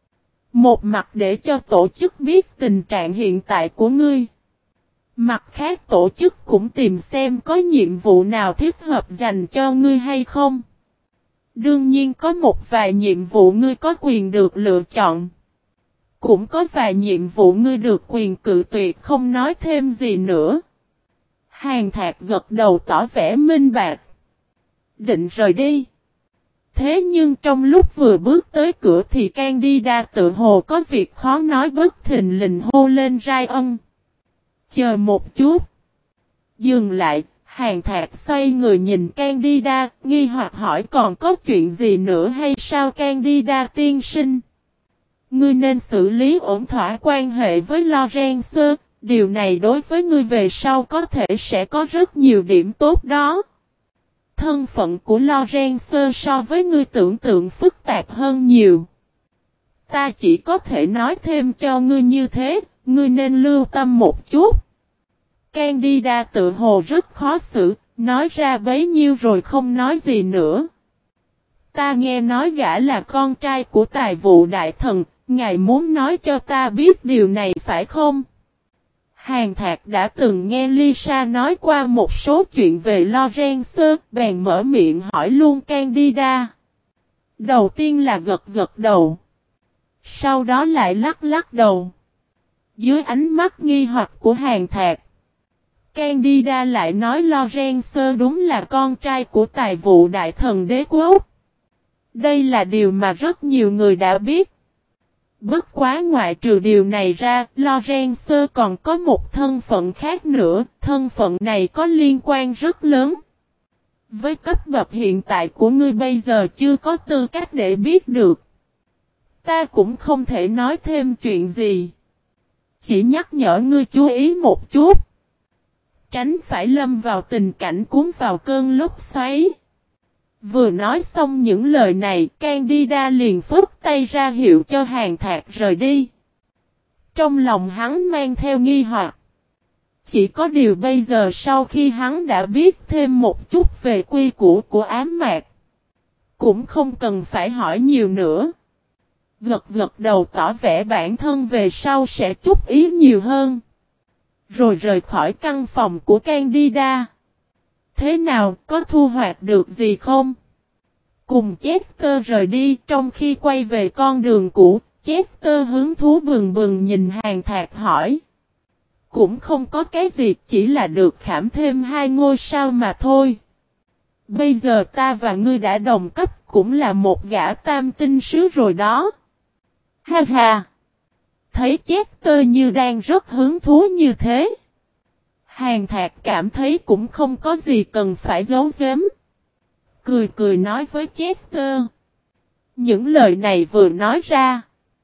Một mặt để cho tổ chức biết tình trạng hiện tại của ngươi. Mặt khác tổ chức cũng tìm xem có nhiệm vụ nào thích hợp dành cho ngươi hay không. Đương nhiên có một vài nhiệm vụ ngươi có quyền được lựa chọn. Cũng có vài nhiệm vụ ngươi được quyền cự tuyệt không nói thêm gì nữa. Hàn Thạc gật đầu tỏ vẻ minh bạch. Định rời đi. Thế nhưng trong lúc vừa bước tới cửa thì Candida tự hồ có việc khó nói bất thình lình hô lên Ryan. Chờ một chút. Dừng lại, Hàn Thạc xoay người nhìn Candida, nghi hoặc hỏi còn có chuyện gì nữa hay sao Candida tiên sinh. Ngươi nên xử lý ổn thỏa quan hệ với Lorenzo, điều này đối với ngươi về sau có thể sẽ có rất nhiều điểm tốt đó. Thân phận của Lorenzo so với ngươi tưởng tượng phức tạp hơn nhiều. Ta chỉ có thể nói thêm cho ngươi như thế, ngươi nên lưu tâm một chút. Candida tự hồ rất khó xử, nói ra bấy nhiêu rồi không nói gì nữa. Ta nghe nói gã là con trai của tài vụ đại thần, ngài muốn nói cho ta biết điều này phải không? Hàn Thạc đã từng nghe Lisa nói qua một số chuyện về Lorenzo, bèn mở miệng hỏi luôn Candida. Đầu tiên là gật gật đầu. Sau đó lại lắc lắc đầu. Dưới ánh mắt nghi hoặc của Hàn Thạc, Candida lại nói Lorenzo đúng là con trai của tài vụ đại thần đế quốc. Đây là điều mà rất nhiều người đã biết. Bất quá ngoại trừ điều này ra, Lorenzo còn có một thân phận khác nữa, thân phận này có liên quan rất lớn. Với cấp bậc hiện tại của ngươi bây giờ chưa có tư cách để biết được. Ta cũng không thể nói thêm chuyện gì. Chỉ nhắc nhở ngươi chú ý một chút. Tránh phải lâm vào tình cảnh cuốn vào cơn lốc xoáy. Vừa nói xong những lời này, Candida liền phất tay ra hiệu cho Hàn Thạc rời đi. Trong lòng hắn mang theo nghi hoặc. Chỉ có điều bây giờ sau khi hắn đã biết thêm một chút về quy củ của ám mạc, cũng không cần phải hỏi nhiều nữa. Gật gật đầu tỏ vẻ bản thân về sau sẽ chút ý nhiều hơn. Rồi rời khỏi căn phòng của Candida. Thế nào, có thu hoạch được gì không? Cùng Chester rời đi, trong khi quay về con đường cũ, Chester hứng thú bừng bừng nhìn Hàn Thạc hỏi. Cũng không có cái gì, chỉ là được khảm thêm 2 ngôi sao mà thôi. Bây giờ ta và ngươi đã đồng cấp, cũng là một gã tam tinh sứ rồi đó. Ha ha! Thấy Chester như đang rất hứng thú như thế. Hàn Thạc cảm thấy cũng không có gì cần phải giấu giếm. Cười cười nói với Chester. Những lời này vừa nói ra,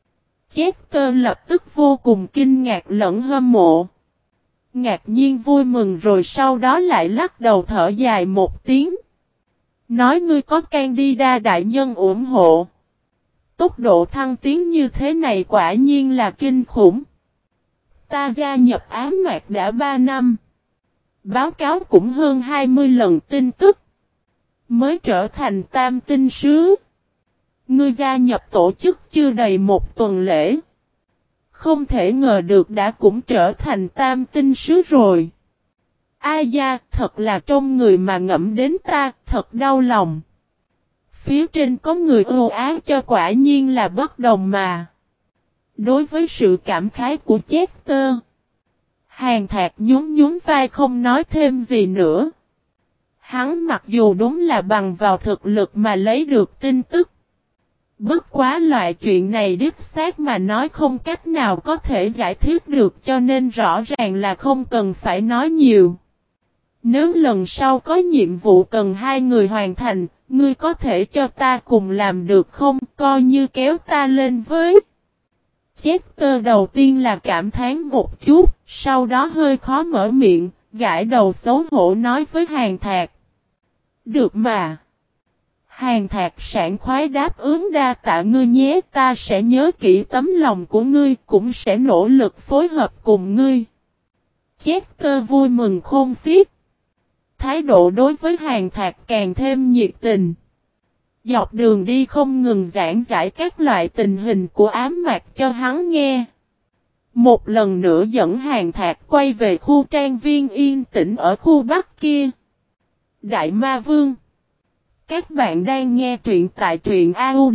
Chester lập tức vô cùng kinh ngạc lẫn hâm mộ. Ngạc nhiên vui mừng rồi sau đó lại lắc đầu thở dài một tiếng. Nói ngươi có Candida đại nhân ủng hộ. Tốc độ thăng tiến như thế này quả nhiên là kinh khủng. Ta gia nhập ám mạc đã 3 năm. Báo cáo cũng hơn 20 lần tin tức. Mới trở thành tam tinh sứ. Ngươi gia nhập tổ chức chưa đầy một tuần lễ. Không thể ngờ được đã cũng trở thành tam tinh sứ rồi. Ai da, thật là trong người mà ngẫm đến ta, thật đau lòng. Phía trên có người ưu ái cho quả nhiên là bất đồng mà. Đối với sự cảm khái của Chester, Hàn Thạc nhún nhún vai không nói thêm gì nữa. Hắn mặc dù đúng là bằng vào thực lực mà lấy được tin tức. Bất quá loại chuyện này đích xác mà nói không cách nào có thể giải thích được cho nên rõ ràng là không cần phải nói nhiều. Nếu lần sau có nhiệm vụ cần hai người hoàn thành, ngươi có thể cho ta cùng làm được không, coi như kéo ta lên với. Chester đầu tiên là cảm thán một chút, sau đó hơi khó mở miệng, gãi đầu xấu hổ nói với Hàn Thạc. Được mà. Hàn Thạc sảng khoái đáp ứng đa tạ ngươi nhé, ta sẽ nhớ kỹ tấm lòng của ngươi, cũng sẽ nỗ lực phối hợp cùng ngươi. Chester vui mừng khôn xiết. Thái độ đối với Hàn Thạc càng thêm nhiệt tình. Dọc đường đi không ngừng giảng giải các loại tình hình của ám mạc cho hắn nghe. Một lần nữa dẫn Hàn Thạc quay về khu trang viên yên tĩnh ở khu Bắc kia. Đại Ma Vương. Các bạn đang nghe truyện tại truyện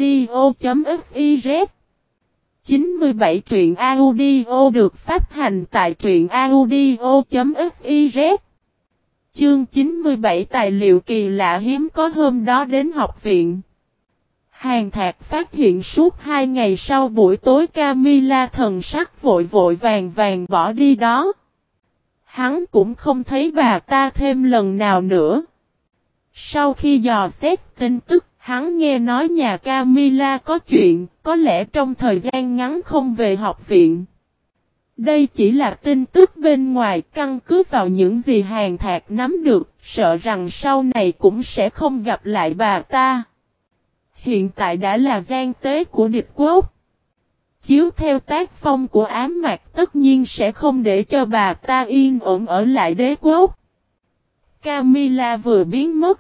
audio.fiz 97 truyện audio được phát hành tại truyện audio.fiz Chương 97 tài liệu kỳ lạ hiếm có hôm đó đến học viện. Hàn Thạc phát hiện suốt 2 ngày sau buổi tối Camilla thần sắc vội vội vàng vàng bỏ đi đó. Hắn cũng không thấy bà ta thêm lần nào nữa. Sau khi dò xét tin tức, hắn nghe nói nhà Camilla có chuyện, có lẽ trong thời gian ngắn không về học viện. Đây chỉ là tin tức bên ngoài, căn cứ vào những gì Hàn Thạc nắm được, sợ rằng sau này cũng sẽ không gặp lại bà ta. Hiện tại đã là gian tế của địch quốc. Chiếu theo tác phong của ám mạc tất nhiên sẽ không để cho bà ta yên ổn ở lại đế quốc. Camilla vừa biến mất.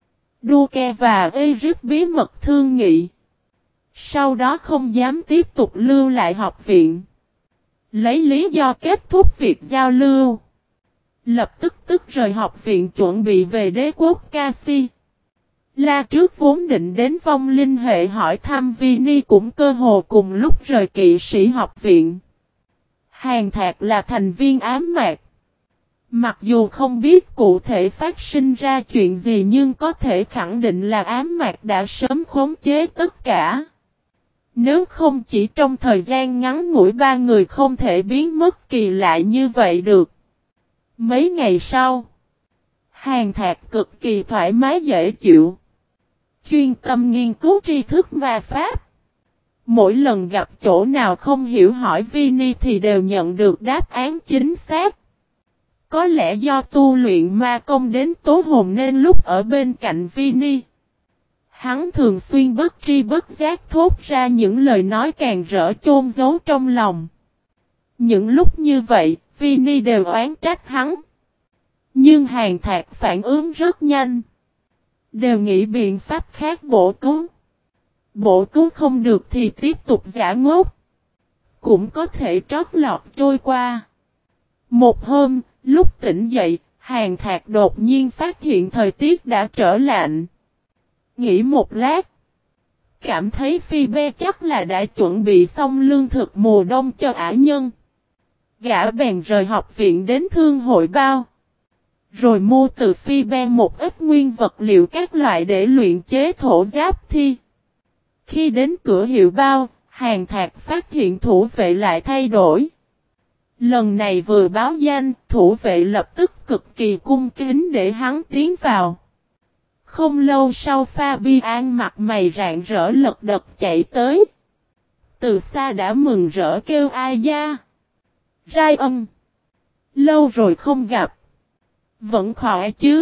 Duke và Eric bí mật thương nghị. Sau đó không dám tiếp tục lưu lại học viện. Lấy lý do kết thúc việc giao lưu. Lập tức rời học viện chuẩn bị về đế quốc Kasi. La trước vốn định đến vong linh hệ hỏi thăm Vinny cũng cơ hồ cùng lúc rời kỵ sĩ học viện. Hàn Thạc là thành viên ám mạc. Mặc dù không biết cụ thể phát sinh ra chuyện gì nhưng có thể khẳng định là ám mạc đã sớm khống chế tất cả. Nếu không chỉ trong thời gian ngắn ngủi 3 người không thể biến mất kỳ lạ như vậy được. Mấy ngày sau, Hàn Thạc cực kỳ thoải mái dễ chịu. Chuyên tâm nghiên cứu tri thức ma pháp. Mỗi lần gặp chỗ nào không hiểu hỏi Vinny thì đều nhận được đáp án chính xác. Có lẽ do tu luyện ma công đến tố hồn nên lúc ở bên cạnh Vinny, hắn thường xuyên bất tri bất giác thốt ra những lời nói càng rỡ chôn giấu trong lòng. Những lúc như vậy, Vinny đều oán trách hắn. Nhưng Hàn Thạc phản ứng rất nhanh. Đều nghĩ biện pháp khác bổ cứu. Bổ cứu không được thì tiếp tục giả ngốc. Cũng có thể trót lọt trôi qua. Một hôm, lúc tỉnh dậy, Hàn Thạc đột nhiên phát hiện thời tiết đã trở lạnh. Nghĩ một lát. Cảm thấy Phoebe chắc là đã chuẩn bị xong lương thực mùa đông cho ả nhân. Gã bèn rời học viện đến thương hội bao. Rồi mua từ Phoebe một ít nguyên vật liệu các loại để luyện chế thổ giáp thi. Khi đến cửa hiệu bao, Hàn Thạc phát hiện thủ vệ lại thay đổi. Lần này vừa báo danh, thủ vệ lập tức cực kỳ cung kính để hắn tiến vào. Không lâu sau Fabian mặt mày rạng rỡ lật đật chạy tới. từ xa đã mừng rỡ kêu ai da. Rai ân. Lâu rồi không gặp. Vẫn khỏe chứ?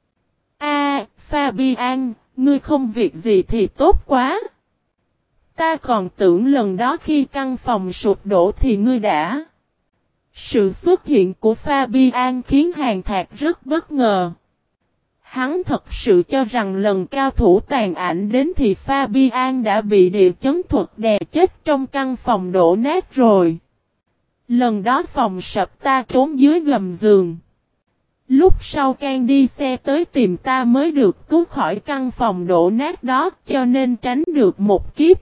Fabian, ngươi không việc gì thì tốt quá. Ta còn tưởng lần đó khi căn phòng sụp đổ thì ngươi đã. Sự xuất hiện của Fabian khiến Hàn Thạc rất bất ngờ. Hắn thật sự cho rằng lần cao thủ tàn ảnh đến thì Fabian đã bị địa chấn thuật đè chết trong căn phòng đổ nát rồi. Lần đó phòng sập ta trốn dưới gầm giường. Lúc sau Can đi xe tới tìm ta mới được cứu khỏi căn phòng đổ nát đó cho nên tránh được một kiếp.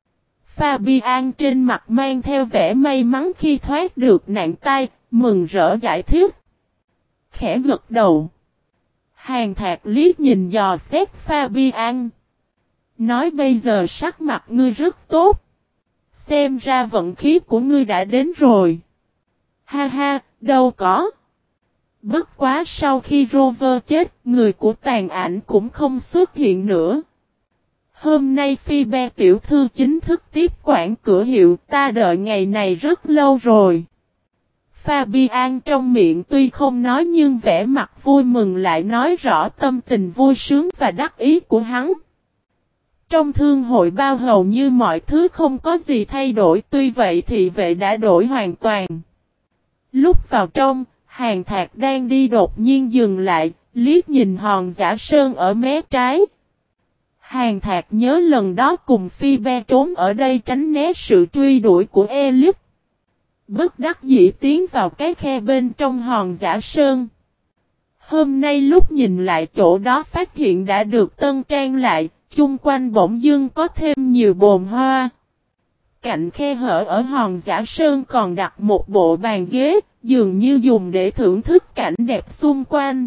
Fabian trên mặt mang theo vẻ may mắn khi thoát được nạn tai, mừng rỡ giải thích. Khẽ gật đầu. Hàn Thạc liếc nhìn dò xét Fabian. Nói bây giờ sắc mặt ngươi rất tốt. Xem ra vận khí của ngươi đã đến rồi. Ha ha, đâu có. Bất quá sau khi Rover chết, người của tàn ảnh cũng không xuất hiện nữa. Hôm nay Phoebe tiểu thư chính thức tiếp quản cửa hiệu, ta đợi ngày này rất lâu rồi. Fabian trong miệng tuy không nói nhưng vẻ mặt vui mừng lại nói rõ tâm tình vui sướng và đắc ý của hắn. Trong thương hội bao hầu như mọi thứ không có gì thay đổi, tuy vậy thị vệ đã đổi hoàn toàn. Lúc vào trong, Hàn Thạc đang đi đột nhiên dừng lại, liếc nhìn hòn giả sơn ở mé trái. Hàn Thạc nhớ lần đó cùng Phoebe trốn ở đây tránh né sự truy đuổi của Elif. Bất đắc dĩ tiến vào cái khe bên trong hòn giả sơn. Hôm nay lúc nhìn lại chỗ đó phát hiện đã được tân trang lại, chung quanh bỗng dưng có thêm nhiều bồn hoa. Cạnh khe hở ở hòn giả sơn còn đặt một bộ bàn ghế, dường như dùng để thưởng thức cảnh đẹp xung quanh.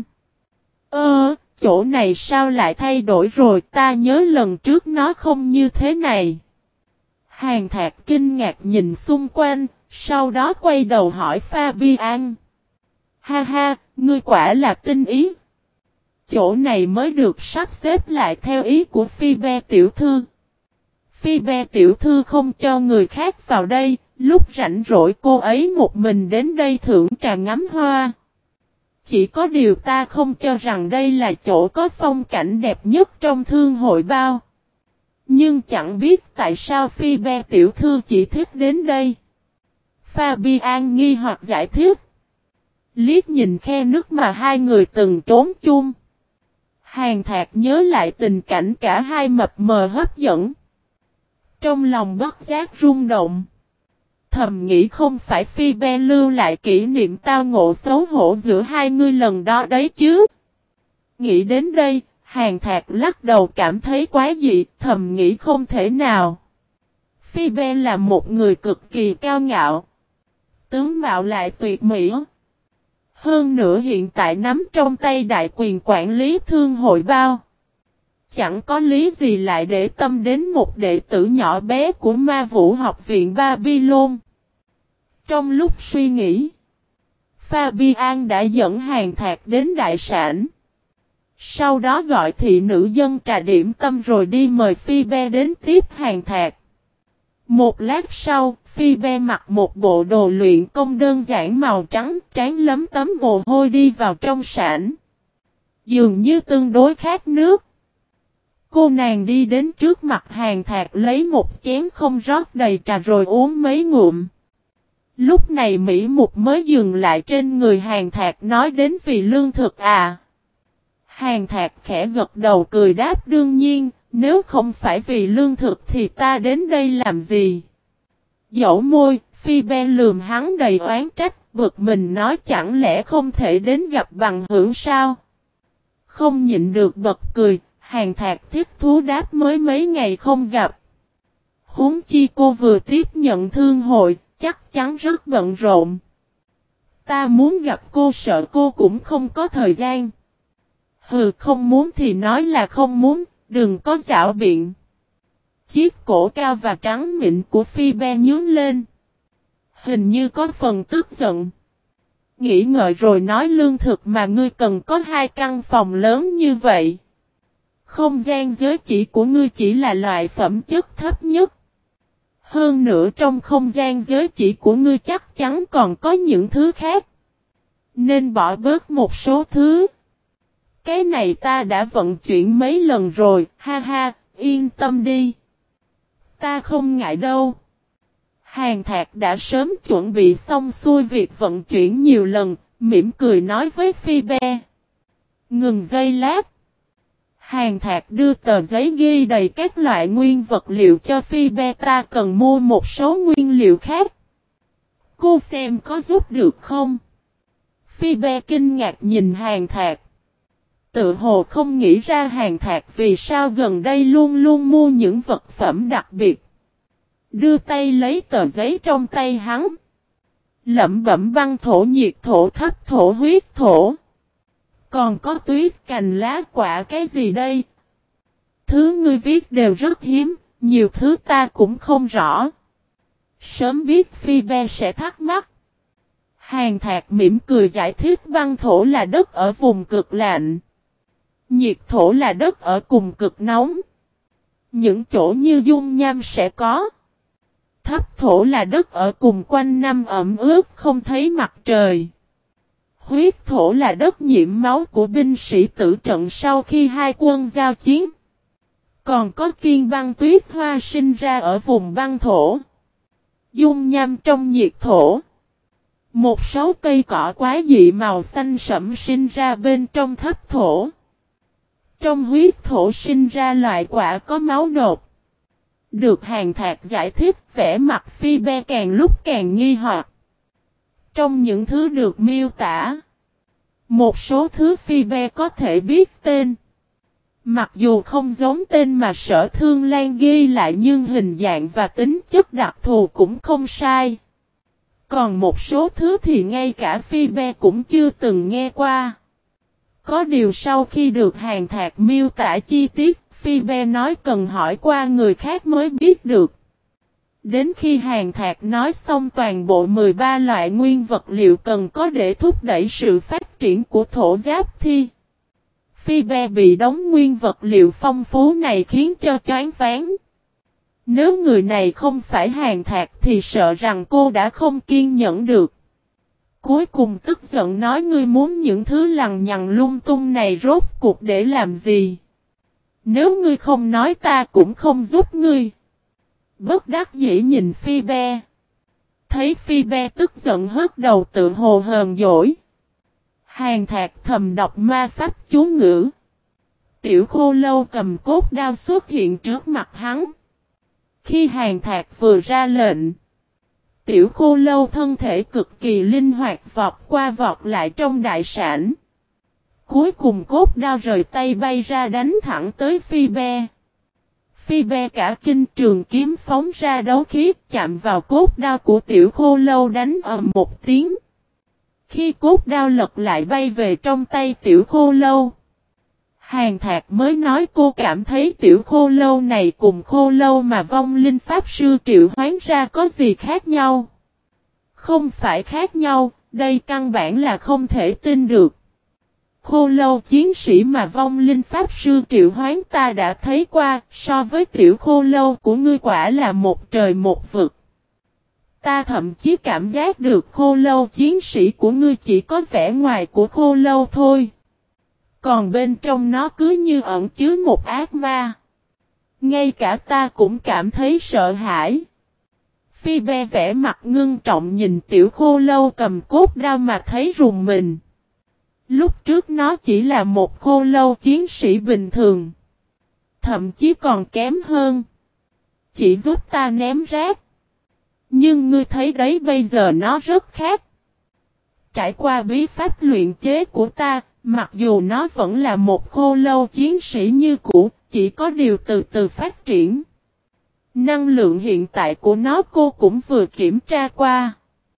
Chỗ này sao lại thay đổi rồi, ta nhớ lần trước nó không như thế này. Hàn Thạc kinh ngạc nhìn xung quanh, sau đó quay đầu hỏi Fabian. Ha ha, ngươi quả là tinh ý. Chỗ này mới được sắp xếp lại theo ý của Phoebe tiểu thư. Phoebe tiểu thư không cho người khác vào đây, lúc rảnh rỗi cô ấy một mình đến đây thưởng trà ngắm hoa. Chỉ có điều ta không cho rằng đây là chỗ có phong cảnh đẹp nhất trong thương hội bao. Nhưng chẳng biết tại sao Phoebe tiểu thư chỉ thích đến đây. Fabian nghi hoặc giải thích. Liếc nhìn khe nước mà hai người từng trốn chung. Hàn Thạc nhớ lại tình cảnh cả hai mập mờ hấp dẫn. Trong lòng bất giác rung động. Thầm nghĩ không phải Phoebe lưu lại kỷ niệm tao ngộ xấu hổ giữa hai người lần đó đấy chứ. Nghĩ đến đây, Hàn Thạc lắc đầu cảm thấy quái dị, thầm nghĩ không thể nào. Phoebe là một người cực kỳ cao ngạo. Tướng mạo lại tuyệt mỹ. Hơn nữa hiện tại nắm trong tay đại quyền quản lý thương hội bao. Chẳng có lý gì lại để tâm đến một đệ tử nhỏ bé của Ma Vũ học viện Babylon. Trong lúc suy nghĩ, Fabian đã dẫn Hàn Thạc đến đại sảnh. Sau đó gọi thị nữ dân trà điểm tâm rồi đi mời Phoebe đến tiếp Hàn Thạc. Một lát sau, Phoebe mặc một bộ đồ luyện công đơn giản màu trắng, trán lấm tấm mồ hôi đi vào trong sảnh. Dường như tương đối khát nước. Cô nàng đi đến trước mặt Hàn Thạc lấy một chén không rót đầy trà rồi uống mấy ngụm. Lúc này Mỹ Mục mới dừng lại trên người Hàn Thạc nói đến vì lương thực à. Hàn Thạc khẽ gật đầu cười đáp đương nhiên, nếu không phải vì lương thực thì ta đến đây làm gì. Dẫu môi, Phoebe lườm hắn đầy oán trách, bực mình nói chẳng lẽ không thể đến gặp bằng hữu sao. Không nhịn được bật cười, Hàn Thạc thích thú đáp mới mấy ngày không gặp. Huống chi cô vừa tiếp nhận thương hội, chắc chắn rất bận rộn. Ta muốn gặp cô sợ cô cũng không có thời gian. Hừ không muốn thì nói là không muốn, đừng có giảo biện. Chiếc cổ cao và trắng mịn của Phoebe nhướng lên. Hình như có phần tức giận. Nghĩ ngợi rồi nói lương thực mà ngươi cần có 2 căn phòng lớn như vậy. Không gian giới chỉ của ngươi chỉ là loại phẩm chất thấp nhất. Hơn nữa trong không gian giới chỉ của ngươi chắc chắn còn có những thứ khác. Nên bỏ bớt một số thứ. Cái này ta đã vận chuyển mấy lần rồi, ha ha, yên tâm đi. Ta không ngại đâu. Hàn Thạc đã sớm chuẩn bị xong xuôi việc vận chuyển nhiều lần, mỉm cười nói với Phi Be. Ngừng giây lát. Hàn Thạc đưa tờ giấy ghi đầy các loại nguyên vật liệu cho Phi Be, ta cần mua một số nguyên liệu khác. Cô xem có giúp được không? Phi Be kinh ngạc nhìn Hàn Thạc. Tự hồ không nghĩ ra Hàn Thạc vì sao gần đây luôn luôn mua những vật phẩm đặc biệt. Đưa tay lấy tờ giấy trong tay hắn. Lẩm bẩm băng thổ, nhiệt thổ, thấp thổ, huyết thổ. Còn có tuyết, cành, lá, quả cái gì đây? Thứ ngươi viết đều rất hiếm, nhiều thứ ta cũng không rõ. Sớm biết Phi Be sẽ thắc mắc. Hàn Thạc mỉm cười giải thích, băng thổ là đất ở vùng cực lạnh. Nhiệt thổ là đất ở cùng cực nóng. Những chỗ như dung nham sẽ có. Thấp thổ là đất ở cùng quanh năm ẩm ướt không thấy mặt trời. Huyết thổ là đất nhiễm máu của binh sĩ tử trận sau khi hai quân giao chiến. Còn có kiên băng tuyết hoa sinh ra ở vùng băng thổ. Dung nham trong nhiệt thổ. Một số cây cỏ quái dị màu xanh sẫm sinh ra bên trong thấp thổ. Trong huyết thổ sinh ra loại quả có máu đột. Được Hàn Thạc giải thích, vẻ mặt Phi Be càng lúc càng nghi hoặc. Trong những thứ được miêu tả, một số thứ Phi Be có thể biết tên. Mặc dù không giống tên mà Sở Thương Lan ghi lại, nhưng hình dạng và tính chất đặc thù cũng không sai. Còn một số thứ thì ngay cả Phi Be cũng chưa từng nghe qua. Có điều sau khi được Hàn Thạc miêu tả chi tiết, Phi Be nói cần hỏi qua người khác mới biết được. Đến khi Hàn Thạc nói xong toàn bộ 13 loại nguyên vật liệu cần có để thúc đẩy sự phát triển của thổ giáp thi, Phi Be bị đống nguyên vật liệu phong phú này khiến cho choáng váng. Nếu người này không phải Hàn Thạc thì sợ rằng cô đã không kiên nhẫn được. Cuối cùng tức giận nói, ngươi muốn những thứ lằng nhằng lung tung này rốt cuộc để làm gì? Nếu ngươi không nói ta cũng không giúp ngươi. Bất đắc dĩ nhìn Phi Be. Thấy Phi Be tức giận hất đầu tự hồ hờn dỗi. Hàn Thạc thầm đọc ma pháp chú ngữ. Tiểu Khô Lâu cầm cốt đao xuất hiện trước mặt hắn. Khi Hàn Thạc vừa ra lệnh, Tiểu Khô Lâu thân thể cực kỳ linh hoạt vọt qua vọt lại trong đại sảnh. Cuối cùng cốt đao rời tay bay ra đánh thẳng tới Phi Be. Phi Be cả kinh, trường kiếm phóng ra đấu khí chạm vào cốt đao của Tiểu Khô Lâu đánh ầm một tiếng. Khi cốt đao lật lại bay về trong tay Tiểu Khô Lâu, Hàn Thạc mới nói cô cảm thấy Tiểu Khô Lâu này cùng Khô Lâu mà vong linh pháp sư triệu hoán ra có gì khác nhau. Không phải khác nhau, đây căn bản là không thể tin được. Khô Lâu chiến sĩ mà vong linh pháp sư triệu hoán ta đã thấy qua, so với Tiểu Khô Lâu của ngươi quả là một trời một vực. Ta thậm chí cảm giác được Khô Lâu chiến sĩ của ngươi chỉ có vẻ ngoài của Khô Lâu thôi. Còn bên trong nó cứ như ẩn chứa một ác ma. Ngay cả ta cũng cảm thấy sợ hãi. Phi Be vẻ mặt ngưng trọng nhìn Tiểu Khô Lâu cầm cốt đao mà thấy rùng mình. Lúc trước nó chỉ là một Khô Lâu chiến sĩ bình thường. Thậm chí còn kém hơn. Chỉ giúp ta ném rác. Nhưng ngươi thấy đấy, bây giờ nó rất khác. Trải qua bí pháp luyện chế của ta, mặc dù nó vẫn là một Khô Lâu chiến sĩ như cũ, chỉ có điều từ từ phát triển. Năng lượng hiện tại của nó cô cũng vừa kiểm tra qua.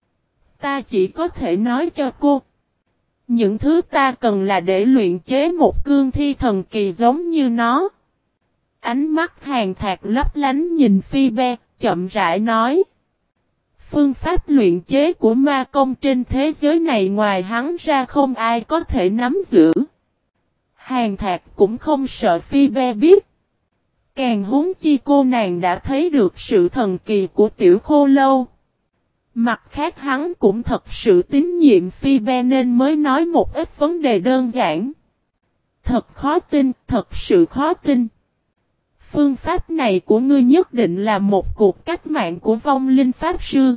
Ta chỉ có thể nói cho cô. Những thứ ta cần là để luyện chế một cương thi thần kỳ giống như nó. Ánh mắt Hàn Thạc lấp lánh nhìn Phi Be, chậm rãi nói. Phương pháp luyện chế của ma công trên thế giới này ngoài hắn ra không ai có thể nắm giữ. Hàn Thạc cũng không sợ Phi Be biết. Càng huống chi cô nàng đã thấy được sự thần kỳ của tiểu khô lâu. Mặt khác hắn cũng thật sự tín nhiệm Phoebe nên mới nói một ít vấn đề đơn giản. Thật khó tin, thật sự khó tin. Phương pháp này của ngươi nhất định là một cuộc cách mạng của vong linh pháp sư.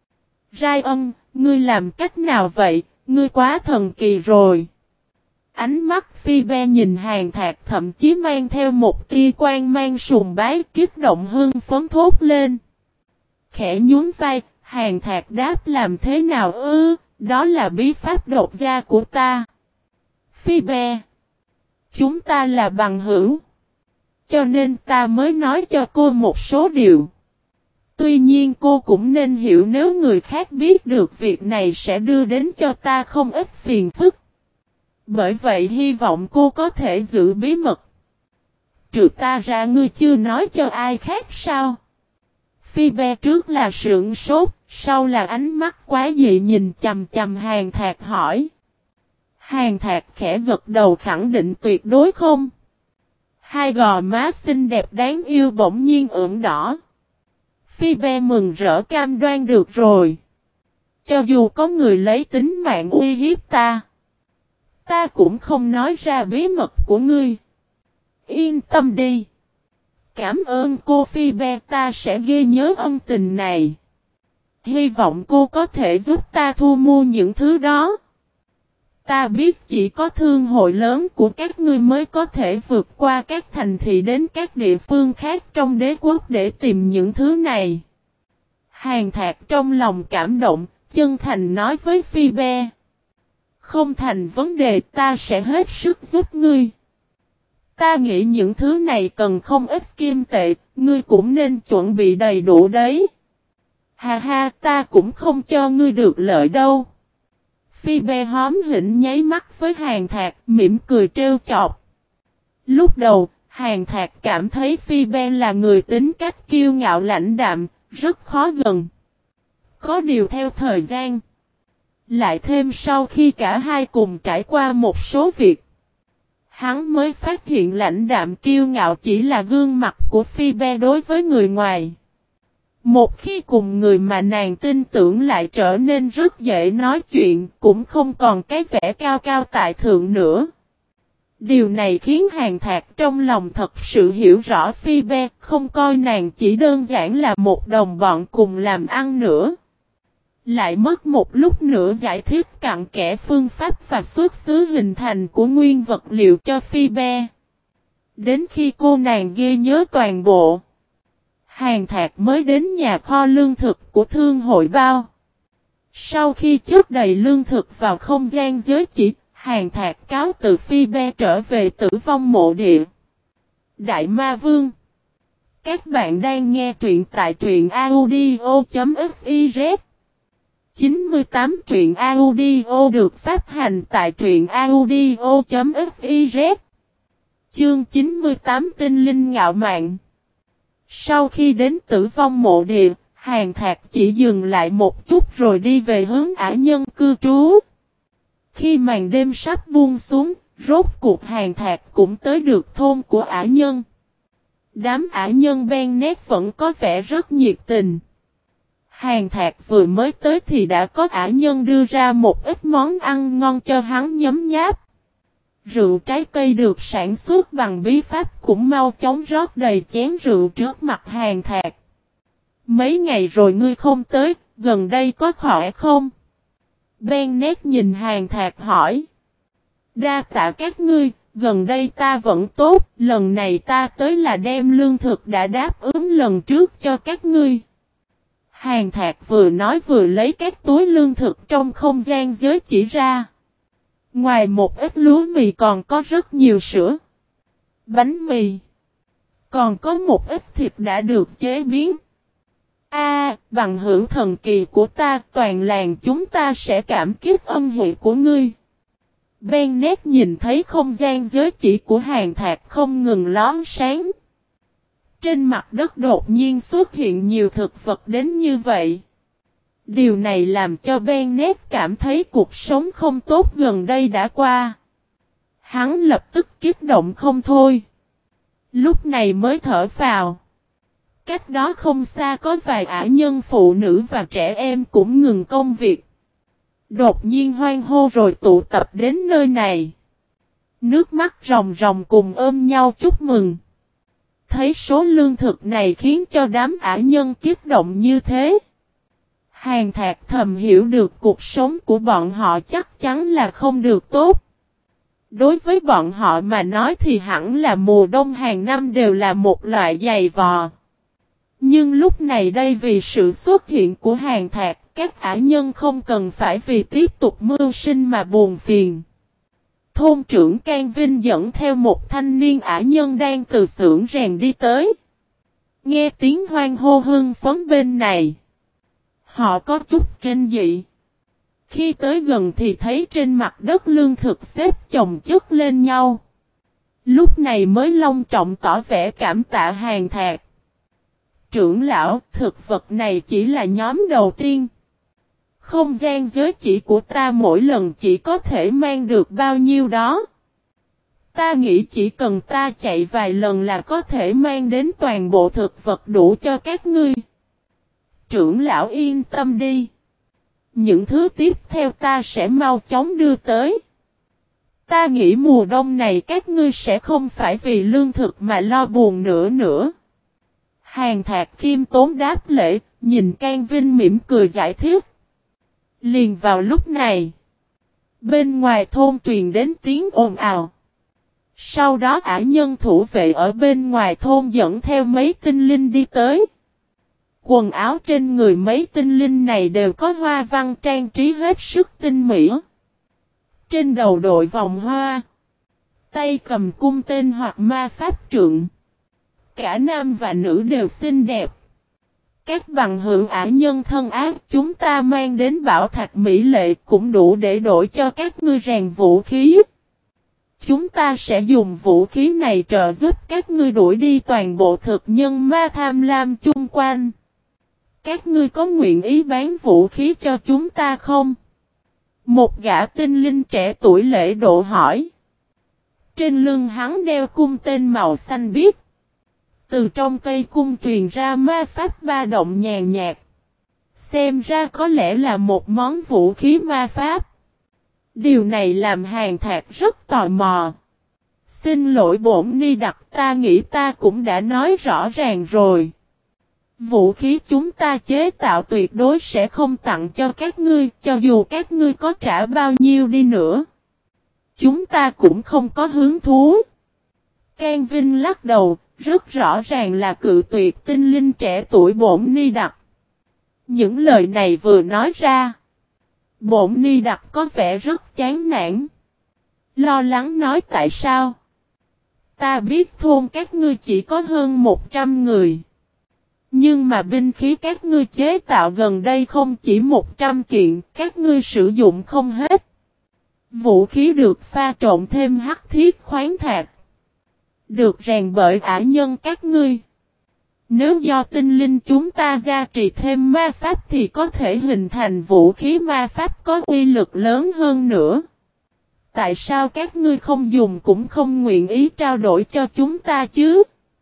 Ryan, ngươi làm cách nào vậy, ngươi quá thần kỳ rồi. Ánh mắt Phoebe nhìn Hàn Thạc thậm chí mang theo một tia quan mang sùng bái kích động hưng phấn thốt lên. Khẽ nhún vai, Hàn Thạc đáp làm thế nào đó là bí pháp độc gia của ta. Phoebe, chúng ta là bằng hữu. Cho nên ta mới nói cho cô một số điều. Tuy nhiên cô cũng nên hiểu nếu người khác biết được việc này sẽ đưa đến cho ta không ít phiền phức. Bởi vậy hy vọng cô có thể giữ bí mật. Trừ ta ra ngươi chưa nói cho ai khác sao? Phoebe trước là sững sốt, sau là ánh mắt quá dị nhìn chằm chằm Hàn Thạc hỏi. Hàn Thạc khẽ gật đầu khẳng định tuyệt đối không. Hai gò má xinh đẹp đáng yêu bỗng nhiên ửng đỏ. Phoebe mừng rỡ cam đoan được rồi. Cho dù có người lấy tính mạng uy hiếp ta, ta cũng không nói ra bí mật của ngươi. Yên tâm đi. Cảm ơn cô Phoebe, ta sẽ ghi nhớ ân tình này. Hy vọng cô có thể giúp ta thu mua những thứ đó. Ta biết chỉ có thương hội lớn của các ngươi mới có thể vượt qua các thành thị đến các địa phương khác trong đế quốc để tìm những thứ này. Hàn Thạc trong lòng cảm động, chân thành nói với Phoebe. Không thành vấn đề, ta sẽ hết sức giúp ngươi. Ta nghĩ những thứ này cần không ít kim tệ, ngươi cũng nên chuẩn bị đầy đủ đấy. Ha ha, ta cũng không cho ngươi được lợi đâu. Phoebe hóm hỉnh nháy mắt với Hàn Thạc, mỉm cười trêu chọc. Lúc đầu, Hàn Thạc cảm thấy Phoebe là người tính cách kiêu ngạo lãnh đạm, rất khó gần. Có điều theo thời gian, lại thêm sau khi cả hai cùng trải qua một số việc, hắn mới phát hiện lãnh đạm kiêu ngạo chỉ là gương mặt của Phoebe đối với người ngoài. Một khi cùng người mà nàng tin tưởng lại trở nên rất dễ nói chuyện, cũng không còn cái vẻ cao cao tại thượng nữa. Điều này khiến Hàn Thạc trong lòng thật sự hiểu rõ Phoebe, không coi nàng chỉ đơn giản là một đồng bọn cùng làm ăn nữa. Lại mất một lúc nữa giải thích cặn kẽ phương pháp và xuất xứ hình thành của nguyên vật liệu cho Phoebe. Đến khi cô nàng ghi nhớ toàn bộ, Hàn Thạc mới đến nhà kho lương thực của thương hội bao. Sau khi chất đầy lương thực vào không gian giới chỉ, Hàn Thạc cáo từ Phoebe trở về Tử Vong Mộ Địa. Đại Ma Vương, các bạn đang nghe truyện tại truyện audio.fiz. 98 truyện audio được phát hành tại truyện audio.fiz. Chương 98 Tinh Linh Ngạo Mạn. Sau khi đến Tử Vong Mộ Địa, Hàn Thạc chỉ dừng lại một chút rồi đi về hướng ả nhân cư trú. Khi màn đêm sắp buông xuống, rốt cuộc Hàn Thạc cũng tới được thôn của ả nhân. Đám ả nhân Bennett vẫn có vẻ rất nhiệt tình. Hàn Thạc vừa mới tới thì đã có ả nhân đưa ra một ít món ăn ngon cho hắn nhấm nháp. Rượu trái cây được sản xuất bằng bí pháp cũng mau chóng rót đầy chén rượu trước mặt Hàn Thạc. Mấy ngày rồi ngươi không tới, gần đây có khỏe không? Bennett nhìn Hàn Thạc hỏi. Đa tạ các ngươi, gần đây ta vẫn tốt, lần này ta tới là đem lương thực đã đáp ứng lần trước cho các ngươi. Hàn Thạc vừa nói vừa lấy các túi lương thực trong không gian giới chỉ ra. Ngoài một ít lúa mì còn có rất nhiều sữa, bánh mì, còn có một ít thịt đã được chế biến. Bằng hữu thần kỳ của ta, toàn làng chúng ta sẽ cảm kích ân huệ của ngươi. Bennett nhìn thấy không gian giới chỉ của Hàn Thạc không ngừng lóe sáng. Trên mặt đất đột nhiên xuất hiện nhiều thực vật đến như vậy. Điều này làm cho Bennett cảm thấy cuộc sống không tốt gần đây đã qua. Hắn lập tức kích động không thôi. Lúc này mới thở phào. Cách đó không xa có vài ả nhân phụ nữ và trẻ em cũng ngừng công việc. Đột nhiên hoan hô rồi tụ tập đến nơi này. Nước mắt ròng ròng cùng ôm nhau chúc mừng. Thấy số lương thực này khiến cho đám ả nhân kích động như thế. Hàn Thạc thầm hiểu được cuộc sống của bọn họ chắc chắn là không được tốt. Đối với bọn họ mà nói thì hẳn là mùa đông hàng năm đều là một loại giày vò. Nhưng lúc này đây vì sự xuất hiện của Hàn Thạc, các ả nhân không cần phải vì tiếp tục mưu sinh mà buồn phiền. Thôn trưởng Can Vinh dẫn theo một thanh niên ả nhân đang từ xưởng rèn đi tới. Nghe tiếng hoan hô hưng phấn bên này. Họ có chút kinh dị. Khi tới gần thì thấy trên mặt đất lương thực xếp chồng chất lên nhau. Lúc này mới long trọng tỏ vẻ cảm tạ Hàn Thạc. Trưởng lão, thực vật này chỉ là nhóm đầu tiên. Không gian giới chỉ của ta mỗi lần chỉ có thể mang được bao nhiêu đó. Ta nghĩ chỉ cần ta chạy vài lần là có thể mang đến toàn bộ thực vật đủ cho các ngươi. Trưởng lão yên tâm đi. Những thứ tiếp theo ta sẽ mau chóng đưa tới. Ta nghĩ mùa đông này các ngươi sẽ không phải vì lương thực mà lo buồn nữa. Hàn Thạc khiêm tốn đáp lễ, nhìn Can Vinh mỉm cười giải thích. Liền vào lúc này, bên ngoài thôn truyền đến tiếng ồn ào. Sau đó ả nhân thủ vệ ở bên ngoài thôn dẫn theo mấy tinh linh đi tới. Quần áo trên người mấy tinh linh này đều có hoa văn trang trí hết sức tinh mỹ. Trên đầu đội vòng hoa, tay cầm cung tên hoặc ma pháp trượng. Cả nam và nữ đều xinh đẹp. Các bằng hữu ả nhân thân ác chúng ta mang đến bảo thạch mỹ lệ cũng đủ để đổi cho các ngươi rèn vũ khí. Chúng ta sẽ dùng vũ khí này trợ giúp các ngươi đuổi đi toàn bộ thực nhân ma tham lam chung quanh. Các ngươi có nguyện ý bán vũ khí cho chúng ta không? Một gã tinh linh trẻ tuổi lễ độ hỏi. Trên lưng hắn đeo cung tên màu xanh biếc. Từ trong cây cung truyền ra ma pháp ba động nhàn nhạt. Xem ra có lẽ là một món vũ khí ma pháp. Điều này làm Hàn Thạc rất tò mò. Xin lỗi bổn ni đặc, ta nghĩ ta cũng đã nói rõ ràng rồi. Vũ khí chúng ta chế tạo tuyệt đối sẽ không tặng cho các ngươi, cho dù các ngươi có trả bao nhiêu đi nữa. Chúng ta cũng không có hứng thú. Can Vinh lắc đầu, rất rõ ràng là cự tuyệt tinh linh trẻ tuổi bổn ni đặc. Những lời này vừa nói ra, bổn ni đặc có vẻ rất chán nản. Lo lắng nói tại sao? Ta biết thôn các ngươi chỉ có hơn 100 người. Nhưng mà binh khí các ngươi chế tạo gần đây không chỉ 100 kiện, các ngươi sử dụng không hết. Vũ khí được pha trộn thêm hắc thiết khoáng thạch. Được rèn bởi ả nhân các ngươi. Nếu do tinh linh chúng ta gia trì thêm ma pháp thì có thể hình thành vũ khí ma pháp có uy lực lớn hơn nữa. Tại sao các ngươi không dùng cũng không nguyện ý trao đổi cho chúng ta chứ?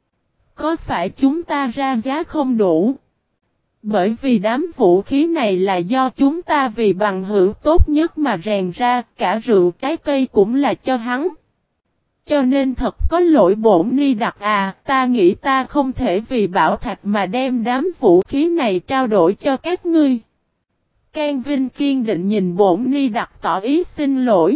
Có phải chúng ta ra giá không đủ? Bởi vì đám vũ khí này là do chúng ta vì bằng hữu tốt nhất mà rèn ra, cả rượu trái cây cũng là cho hắn. Cho nên thật có lỗi bổn ni đặc à, ta nghĩ ta không thể vì bảo thạch mà đem đám vũ khí này trao đổi cho các ngươi. Can Vinh kiên định nhìn bổn ni đặc tỏ ý xin lỗi.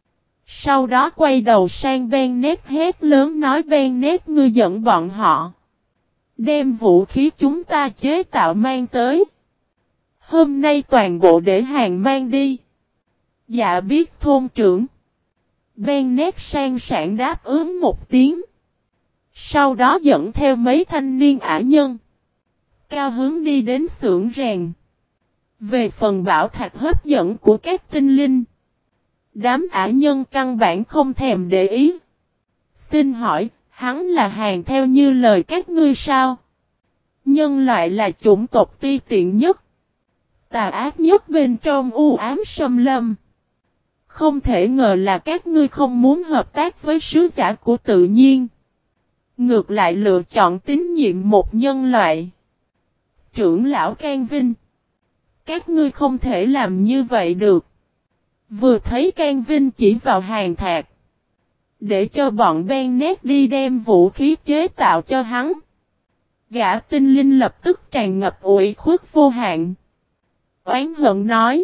Sau đó quay đầu sang Bennett hét lớn nói Bennett ngươi dẫn bọn họ. Đem vũ khí chúng ta chế tạo mang tới. Hôm nay toàn bộ để hàng mang đi. Dạ biết thôn trưởng. Bennett sang sảng đáp ứng một tiếng. Sau đó dẫn theo mấy thanh niên ả nhân. Cao hướng đi đến xưởng rèn. Về phần bảo thạch hấp dẫn của các tinh linh. Đám ả nhân căn bản không thèm để ý. Xin hỏi, hắn là hàng theo như lời các ngươi sao? Nhân loại là chủng tộc ti tiện nhất. Tà ác nhất bên trong u ám xâm lâm. Không thể ngờ là các ngươi không muốn hợp tác với sứ giả của tự nhiên. Ngược lại lựa chọn tín nhiệm một nhân loại. Trưởng lão Can Vinh. Các ngươi không thể làm như vậy được. Vừa thấy Can Vinh chỉ vào Hàn Thạc. Để cho bọn Bennett đi đem vũ khí chế tạo cho hắn. Gã tinh linh lập tức tràn ngập ủy khuất vô hạn. Oán hận nói.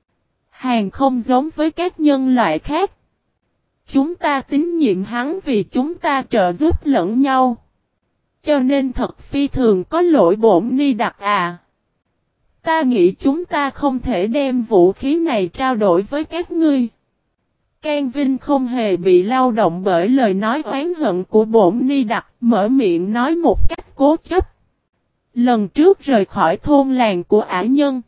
Hàn không giống với các nhân loại khác. Chúng ta tín nhiệm hắn vì chúng ta trợ giúp lẫn nhau. Cho nên thật phi thường có lỗi bổn ni đặc à. Ta nghĩ chúng ta không thể đem vũ khí này trao đổi với các ngươi. Can Vinh không hề bị lao động bởi lời nói oán hận của bổn ni đặc, mở miệng nói một cách cố chấp. Lần trước rời khỏi thôn làng của ả nhân,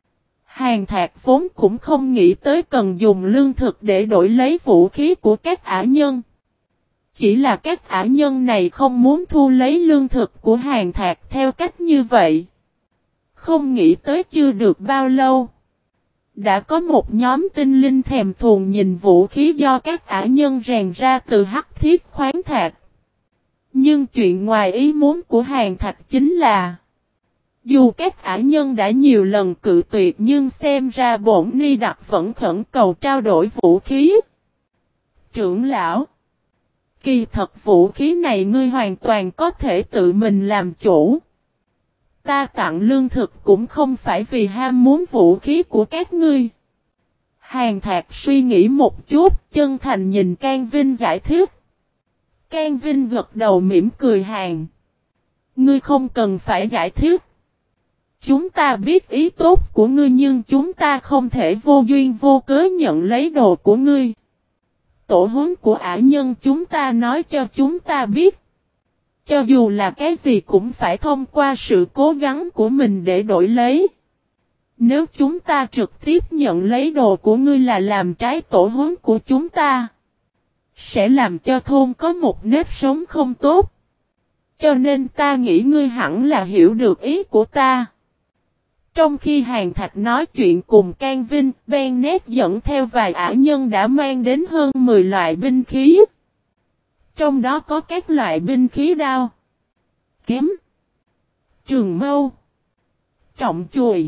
Hàn Thạc vốn cũng không nghĩ tới cần dùng lương thực để đổi lấy vũ khí của các ả nhân. Chỉ là các ả nhân này không muốn thu lấy lương thực của Hàn Thạc theo cách như vậy. Không nghĩ tới chưa được bao lâu. Đã có một nhóm tinh linh thèm thuồng nhìn vũ khí do các ả nhân rèn ra từ hắc thiết khoáng thạch. Nhưng chuyện ngoài ý muốn của Hàn Thạch chính là dù các ả nhân đã nhiều lần cự tuyệt nhưng xem ra bổn ni đặc vẫn khẩn cầu trao đổi vũ khí. Trưởng lão, kỳ thật vũ khí này ngươi hoàn toàn có thể tự mình làm chủ. Ta tặng lương thực cũng không phải vì ham muốn vũ khí của các ngươi. Hàn Thạc suy nghĩ một chút, chân thành nhìn Can Vinh giải thích. Can Vinh gật đầu mỉm cười Hàn. Ngươi không cần phải giải thích. Chúng ta biết ý tốt của ngươi nhưng chúng ta không thể vô duyên vô cớ nhận lấy đồ của ngươi. Tổ huấn của ả nhân chúng ta nói cho chúng ta biết. Cho dù là cái gì cũng phải thông qua sự cố gắng của mình để đổi lấy. Nếu chúng ta trực tiếp nhận lấy đồ của ngươi là làm trái tổ huấn của chúng ta, sẽ làm cho thôn có một nếp sống không tốt. Cho nên ta nghĩ ngươi hẳn là hiểu được ý của ta. Trong khi Hàn Thạch nói chuyện cùng Can Vinh, Bennett dẫn theo vài ả nhân đã mang đến hơn 10 loại binh khí. Trong đó có các loại binh khí đao, kiếm, trường mâu, trọng chùy,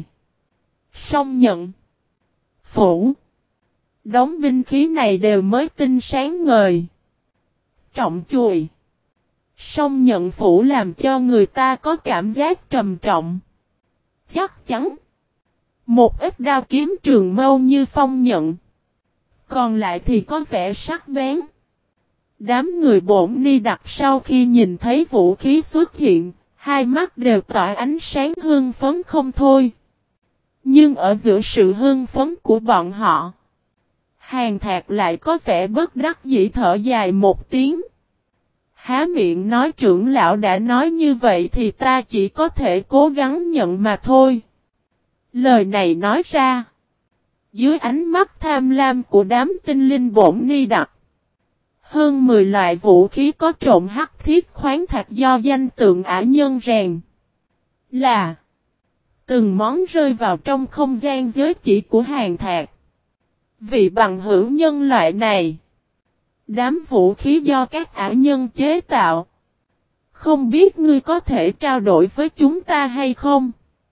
song nhận, phủ. Đống binh khí này đều mới tinh sáng ngời. Trọng chùy, song nhận phủ làm cho người ta có cảm giác trầm trọng. Chắc chắn. Một ít đao kiếm trường mâu như phong nhận. Còn lại thì có vẻ sắc bén. Đám người bổn ni đặc sau khi nhìn thấy vũ khí xuất hiện, hai mắt đều tỏa ánh sáng hưng phấn không thôi. Nhưng ở giữa sự hưng phấn của bọn họ, Hàn Thạc lại có vẻ bất đắc dĩ thở dài một tiếng. Há miệng nói trưởng lão đã nói như vậy thì ta chỉ có thể cố gắng nhận mà thôi. Lời này nói ra, dưới ánh mắt tham lam của đám tinh linh bổn ni đặc, hơn 10 loại vũ khí có trộn hắc thiết khoáng thạch do danh tượng ả nhân rèn. Là từng món rơi vào trong không gian giới chỉ của Hàn Thạc. Vị bằng hữu nhân loại này, đám vũ khí do các ả nhân chế tạo, không biết ngươi có thể trao đổi với chúng ta hay không?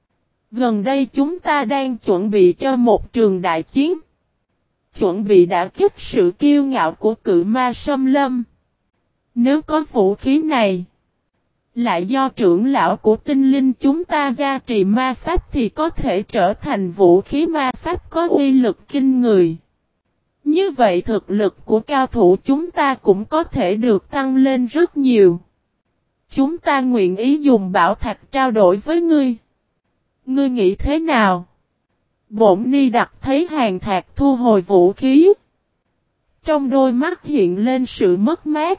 Gần đây chúng ta đang chuẩn bị cho một trường đại chiến. Chuẩn bị đả kích sự kiêu ngạo của cự ma xâm lâm. Nếu có vũ khí này, lại do trưởng lão của tinh linh chúng ta gia trì ma pháp thì có thể trở thành vũ khí ma pháp có uy lực kinh người. Như vậy thực lực của cao thủ chúng ta cũng có thể được tăng lên rất nhiều. Chúng ta nguyện ý dùng bảo thạch trao đổi với ngươi. Ngươi nghĩ thế nào? Bổn ni đặc thấy Hàn Thạc thu hồi vũ khí. Trong đôi mắt hiện lên sự mất mát.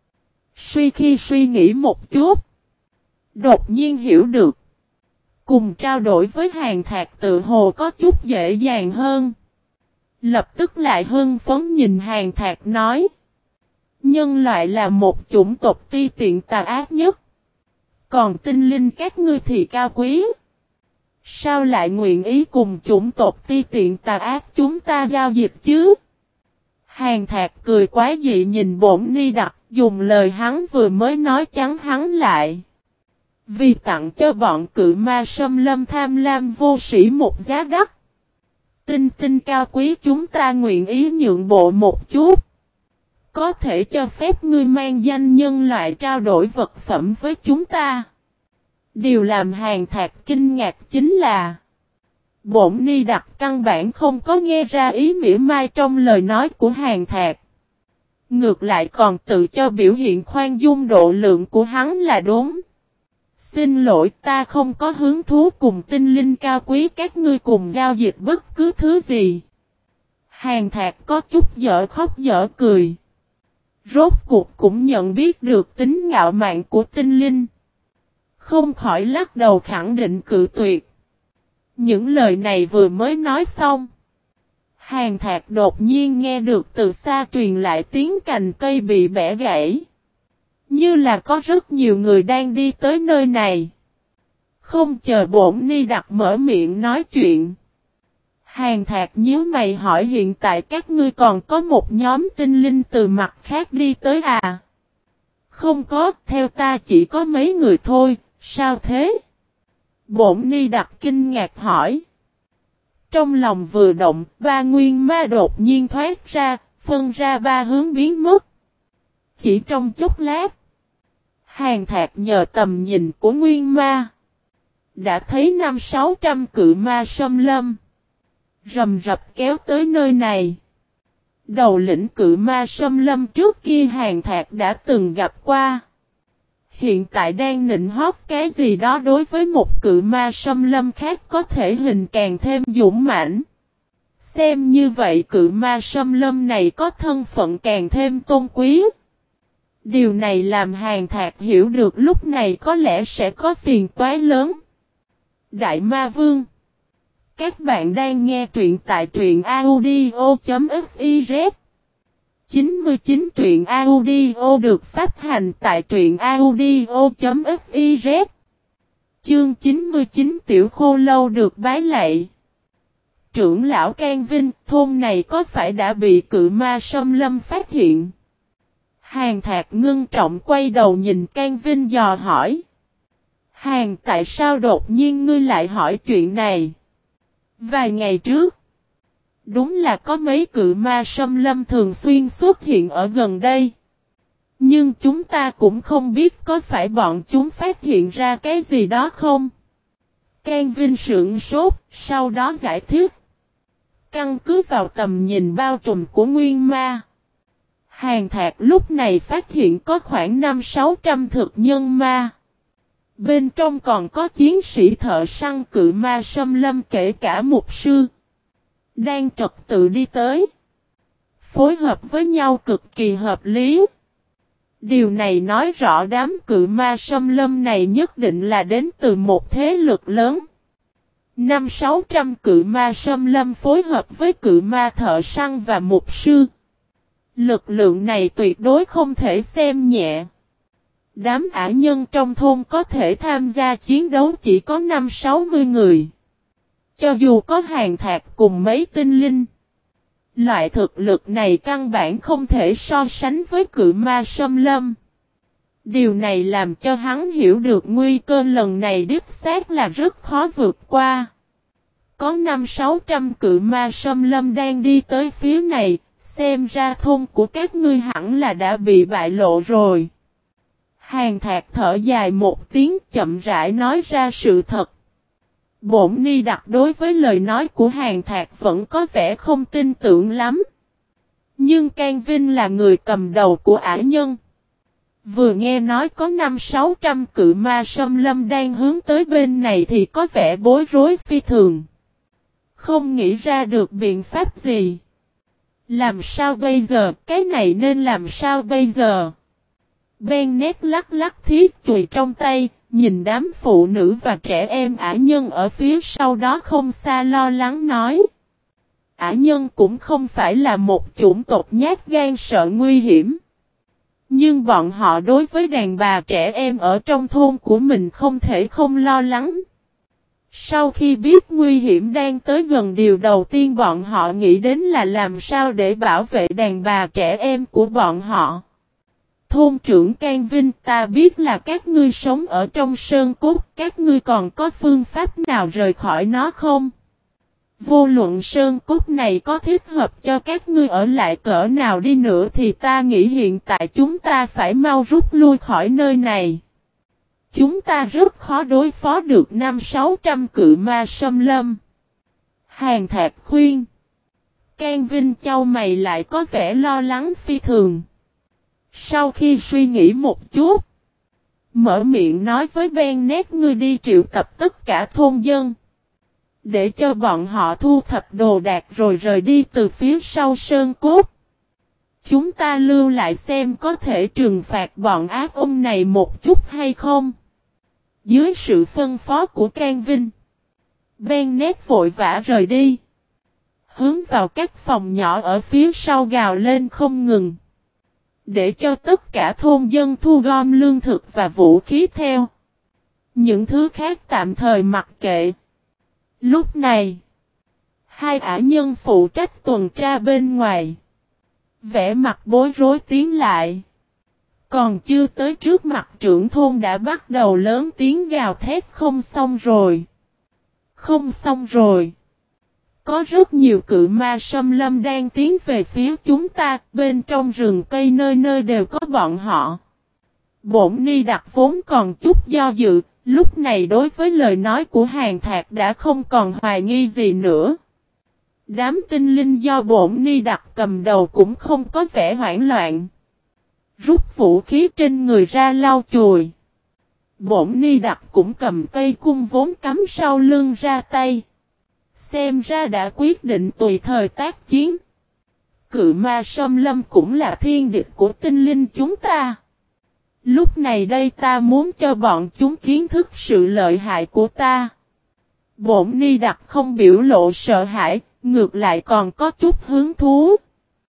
Suy nghĩ một chút, đột nhiên hiểu được. Cùng trao đổi với Hàn Thạc tự hồ có chút dễ dàng hơn. Lập tức lại hưng phấn nhìn Hàn Thạc nói. Nhân loại là một chủng tộc ti tiện tà ác nhất. Còn tinh linh các ngươi thì cao quý. Sao lại nguyện ý cùng chủng tộc ti tiện tà ác chúng ta giao dịch chứ? Hàn Thạc cười quá dị nhìn bổn ni đặc, dùng lời hắn vừa mới nói chắn hắn lại. Vì tặng cho bọn cự ma xâm lâm tham lam vô sĩ một giá đắt. Tinh tinh cao quý chúng ta nguyện ý nhượng bộ một chút. Có thể cho phép ngươi mang danh nhân loại trao đổi vật phẩm với chúng ta. Điều làm Hàn Thạc kinh ngạc chính là Bổn Ni Đặc căn bản không có nghe ra ý mỉa mai trong lời nói của Hàn Thạc. Ngược lại còn tự cho biểu hiện khoan dung độ lượng của hắn là đúng. Xin lỗi, ta không có hứng thú cùng tinh linh cao quý các ngươi cùng giao dịch bất cứ thứ gì. Hàn Thạc có chút dở khóc dở cười. Rốt cuộc cũng nhận biết được tính ngạo mạn của tinh linh. Không khỏi lắc đầu khẳng định cự tuyệt. Những lời này vừa mới nói xong. Hàn Thạc đột nhiên nghe được từ xa truyền lại tiếng cành cây bị bẻ gãy. Như là có rất nhiều người đang đi tới nơi này. Không chờ Bổn Ni Đặc mở miệng nói chuyện. Hàn Thạc nhíu mày hỏi hiện tại các ngươi còn có một nhóm tinh linh từ mặt khác đi tới à? Không có, theo ta chỉ có mấy người thôi, sao thế? Bổn Ni Đặc kinh ngạc hỏi. Trong lòng vừa động, ba nguyên ma đột nhiên thoát ra, phân ra ba hướng biến mất. Chỉ trong chốc lát, Hàn Thạc nhờ tầm nhìn của nguyên ma, đã thấy 500-600 cự ma xâm lâm, rầm rập kéo tới nơi này. Đầu lĩnh cự ma xâm lâm trước kia Hàn Thạc đã từng gặp qua. Hiện tại đang nịnh hót cái gì đó đối với một cự ma xâm lâm khác có thể hình càng thêm dũng mãnh. Xem như vậy cự ma xâm lâm này có thân phận càng thêm tôn quý. Điều này làm Hàn Thạc hiểu được lúc này có lẽ sẽ có phiền toái lớn. Đại Ma Vương, các bạn đang nghe truyện tại truyện audio.fiz. 99 truyện audio được phát hành tại truyện audio.fiz. Chương 99 Tiểu Khô Lâu được bái lạy. Trưởng lão Can Vinh, thôn này có phải đã bị cự ma xâm lâm phát hiện? Hàn Thạc ngưng trọng quay đầu nhìn Can Vinh dò hỏi. Hàn, tại sao đột nhiên ngươi lại hỏi chuyện này? Vài ngày trước, đúng là có mấy cự ma xâm lâm thường xuyên xuất hiện ở gần đây. Nhưng chúng ta cũng không biết có phải bọn chúng phát hiện ra cái gì đó không? Can Vinh sững sốt, sau đó giải thích. Căn cứ vào tầm nhìn bao trùm của nguyên ma, Hàn Thạc lúc này phát hiện có khoảng 500-600 thực nhân ma. Bên trong còn có chiến sĩ thợ săn cự ma xâm lâm kể cả mục sư. Đang trật tự đi tới. Phối hợp với nhau cực kỳ hợp lý. Điều này nói rõ đám cự ma xâm lâm này nhất định là đến từ một thế lực lớn. 500-600 cự ma xâm lâm phối hợp với cự ma thợ săn và mục sư. Lực lượng này tuyệt đối không thể xem nhẹ. Đám ả nhân trong thôn có thể tham gia chiến đấu chỉ có 5-60 người. Cho dù có Hàn Thạc cùng mấy tinh linh, loại thực lực này căn bản không thể so sánh với cự ma xâm lâm. Điều này làm cho hắn hiểu được nguy cơ lần này đích xác là rất khó vượt qua. Có 500-600 cự ma xâm lâm đang đi tới phía này, xem ra thôn của các ngươi hẳn là đã bị bại lộ rồi. Hàn Thạc thở dài một tiếng chậm rãi nói ra sự thật. Bổn Ni Đặc đối với lời nói của Hàn Thạc vẫn có vẻ không tin tưởng lắm. Nhưng Can Vinh là người cầm đầu của ả nhân. Vừa nghe nói có 500-600 cự ma xâm lâm đang hướng tới bên này thì có vẻ bối rối phi thường. Không nghĩ ra được biện pháp gì. Làm sao bây giờ, cái này nên làm sao bây giờ? Bennett lắc lắc thiết chùy trong tay, nhìn đám phụ nữ và trẻ em ả nhân ở phía sau đó không xa lo lắng nói. Ả nhân cũng không phải là một chủng tộc nhát gan sợ nguy hiểm. Nhưng bọn họ đối với đàn bà trẻ em ở trong thôn của mình không thể không lo lắng. Sau khi biết nguy hiểm đang tới gần, điều đầu tiên bọn họ nghĩ đến là làm sao để bảo vệ đàn bà trẻ em của bọn họ. thôn trưởng Can Vinh, ta biết là các ngươi sống ở trong sơn cốt, các ngươi còn có phương pháp nào rời khỏi nó không? Vô luận sơn cốt này có thích hợp cho các ngươi ở lại cỡ nào đi nữa thì ta nghĩ hiện tại chúng ta phải mau rút lui khỏi nơi này. Chúng ta rất khó đối phó được 500-600 cự ma xâm lâm. Hàn Thạc khuyên. Can Vinh chau mày lại có vẻ lo lắng phi thường. Sau khi suy nghĩ một chút, mở miệng nói với Bennett, ngươi đi triệu tập tất cả thôn dân, để cho bọn họ thu thập đồ đạc rồi rời đi từ phía sau sơn cốt. Chúng ta lưu lại xem có thể trừng phạt bọn ác ôn này một chút hay không. Dưới sự phân phó của Can Vinh, Bennett vội vã rời đi, hướng vào các phòng nhỏ ở phía sau gào lên không ngừng, để cho tất cả thôn dân thu gom lương thực và vũ khí theo. Những thứ khác tạm thời mặc kệ. Lúc này, hai ả nhân phụ trách tuần tra bên ngoài, vẻ mặt bối rối tiến lại. Còn chưa tới trước mặt trưởng thôn đã bắt đầu lớn tiếng gào thét, không xong rồi. Không xong rồi. Có rất nhiều cự ma xâm lâm đang tiến về phía chúng ta, bên trong rừng cây nơi nơi đều có bọn họ. Bổn Ni Đặc vốn còn chút do dự, lúc này đối với lời nói của Hàn Thạc đã không còn hoài nghi gì nữa. Đám tinh linh do Bổn Ni Đặc cầm đầu cũng không có vẻ hoảng loạn. Rút vũ khí trên người ra lau chùi. Bổn Ni Đặc cũng cầm cây cung vốn cắm sau lưng ra tay. Xem ra đã quyết định tùy thời tác chiến. Cự ma xâm lâm cũng là thiên địch của tinh linh chúng ta. Lúc này đây ta muốn cho bọn chúng kiến thức sự lợi hại của ta. Bổn Ni Đặc không biểu lộ sợ hãi, ngược lại còn có chút hứng thú.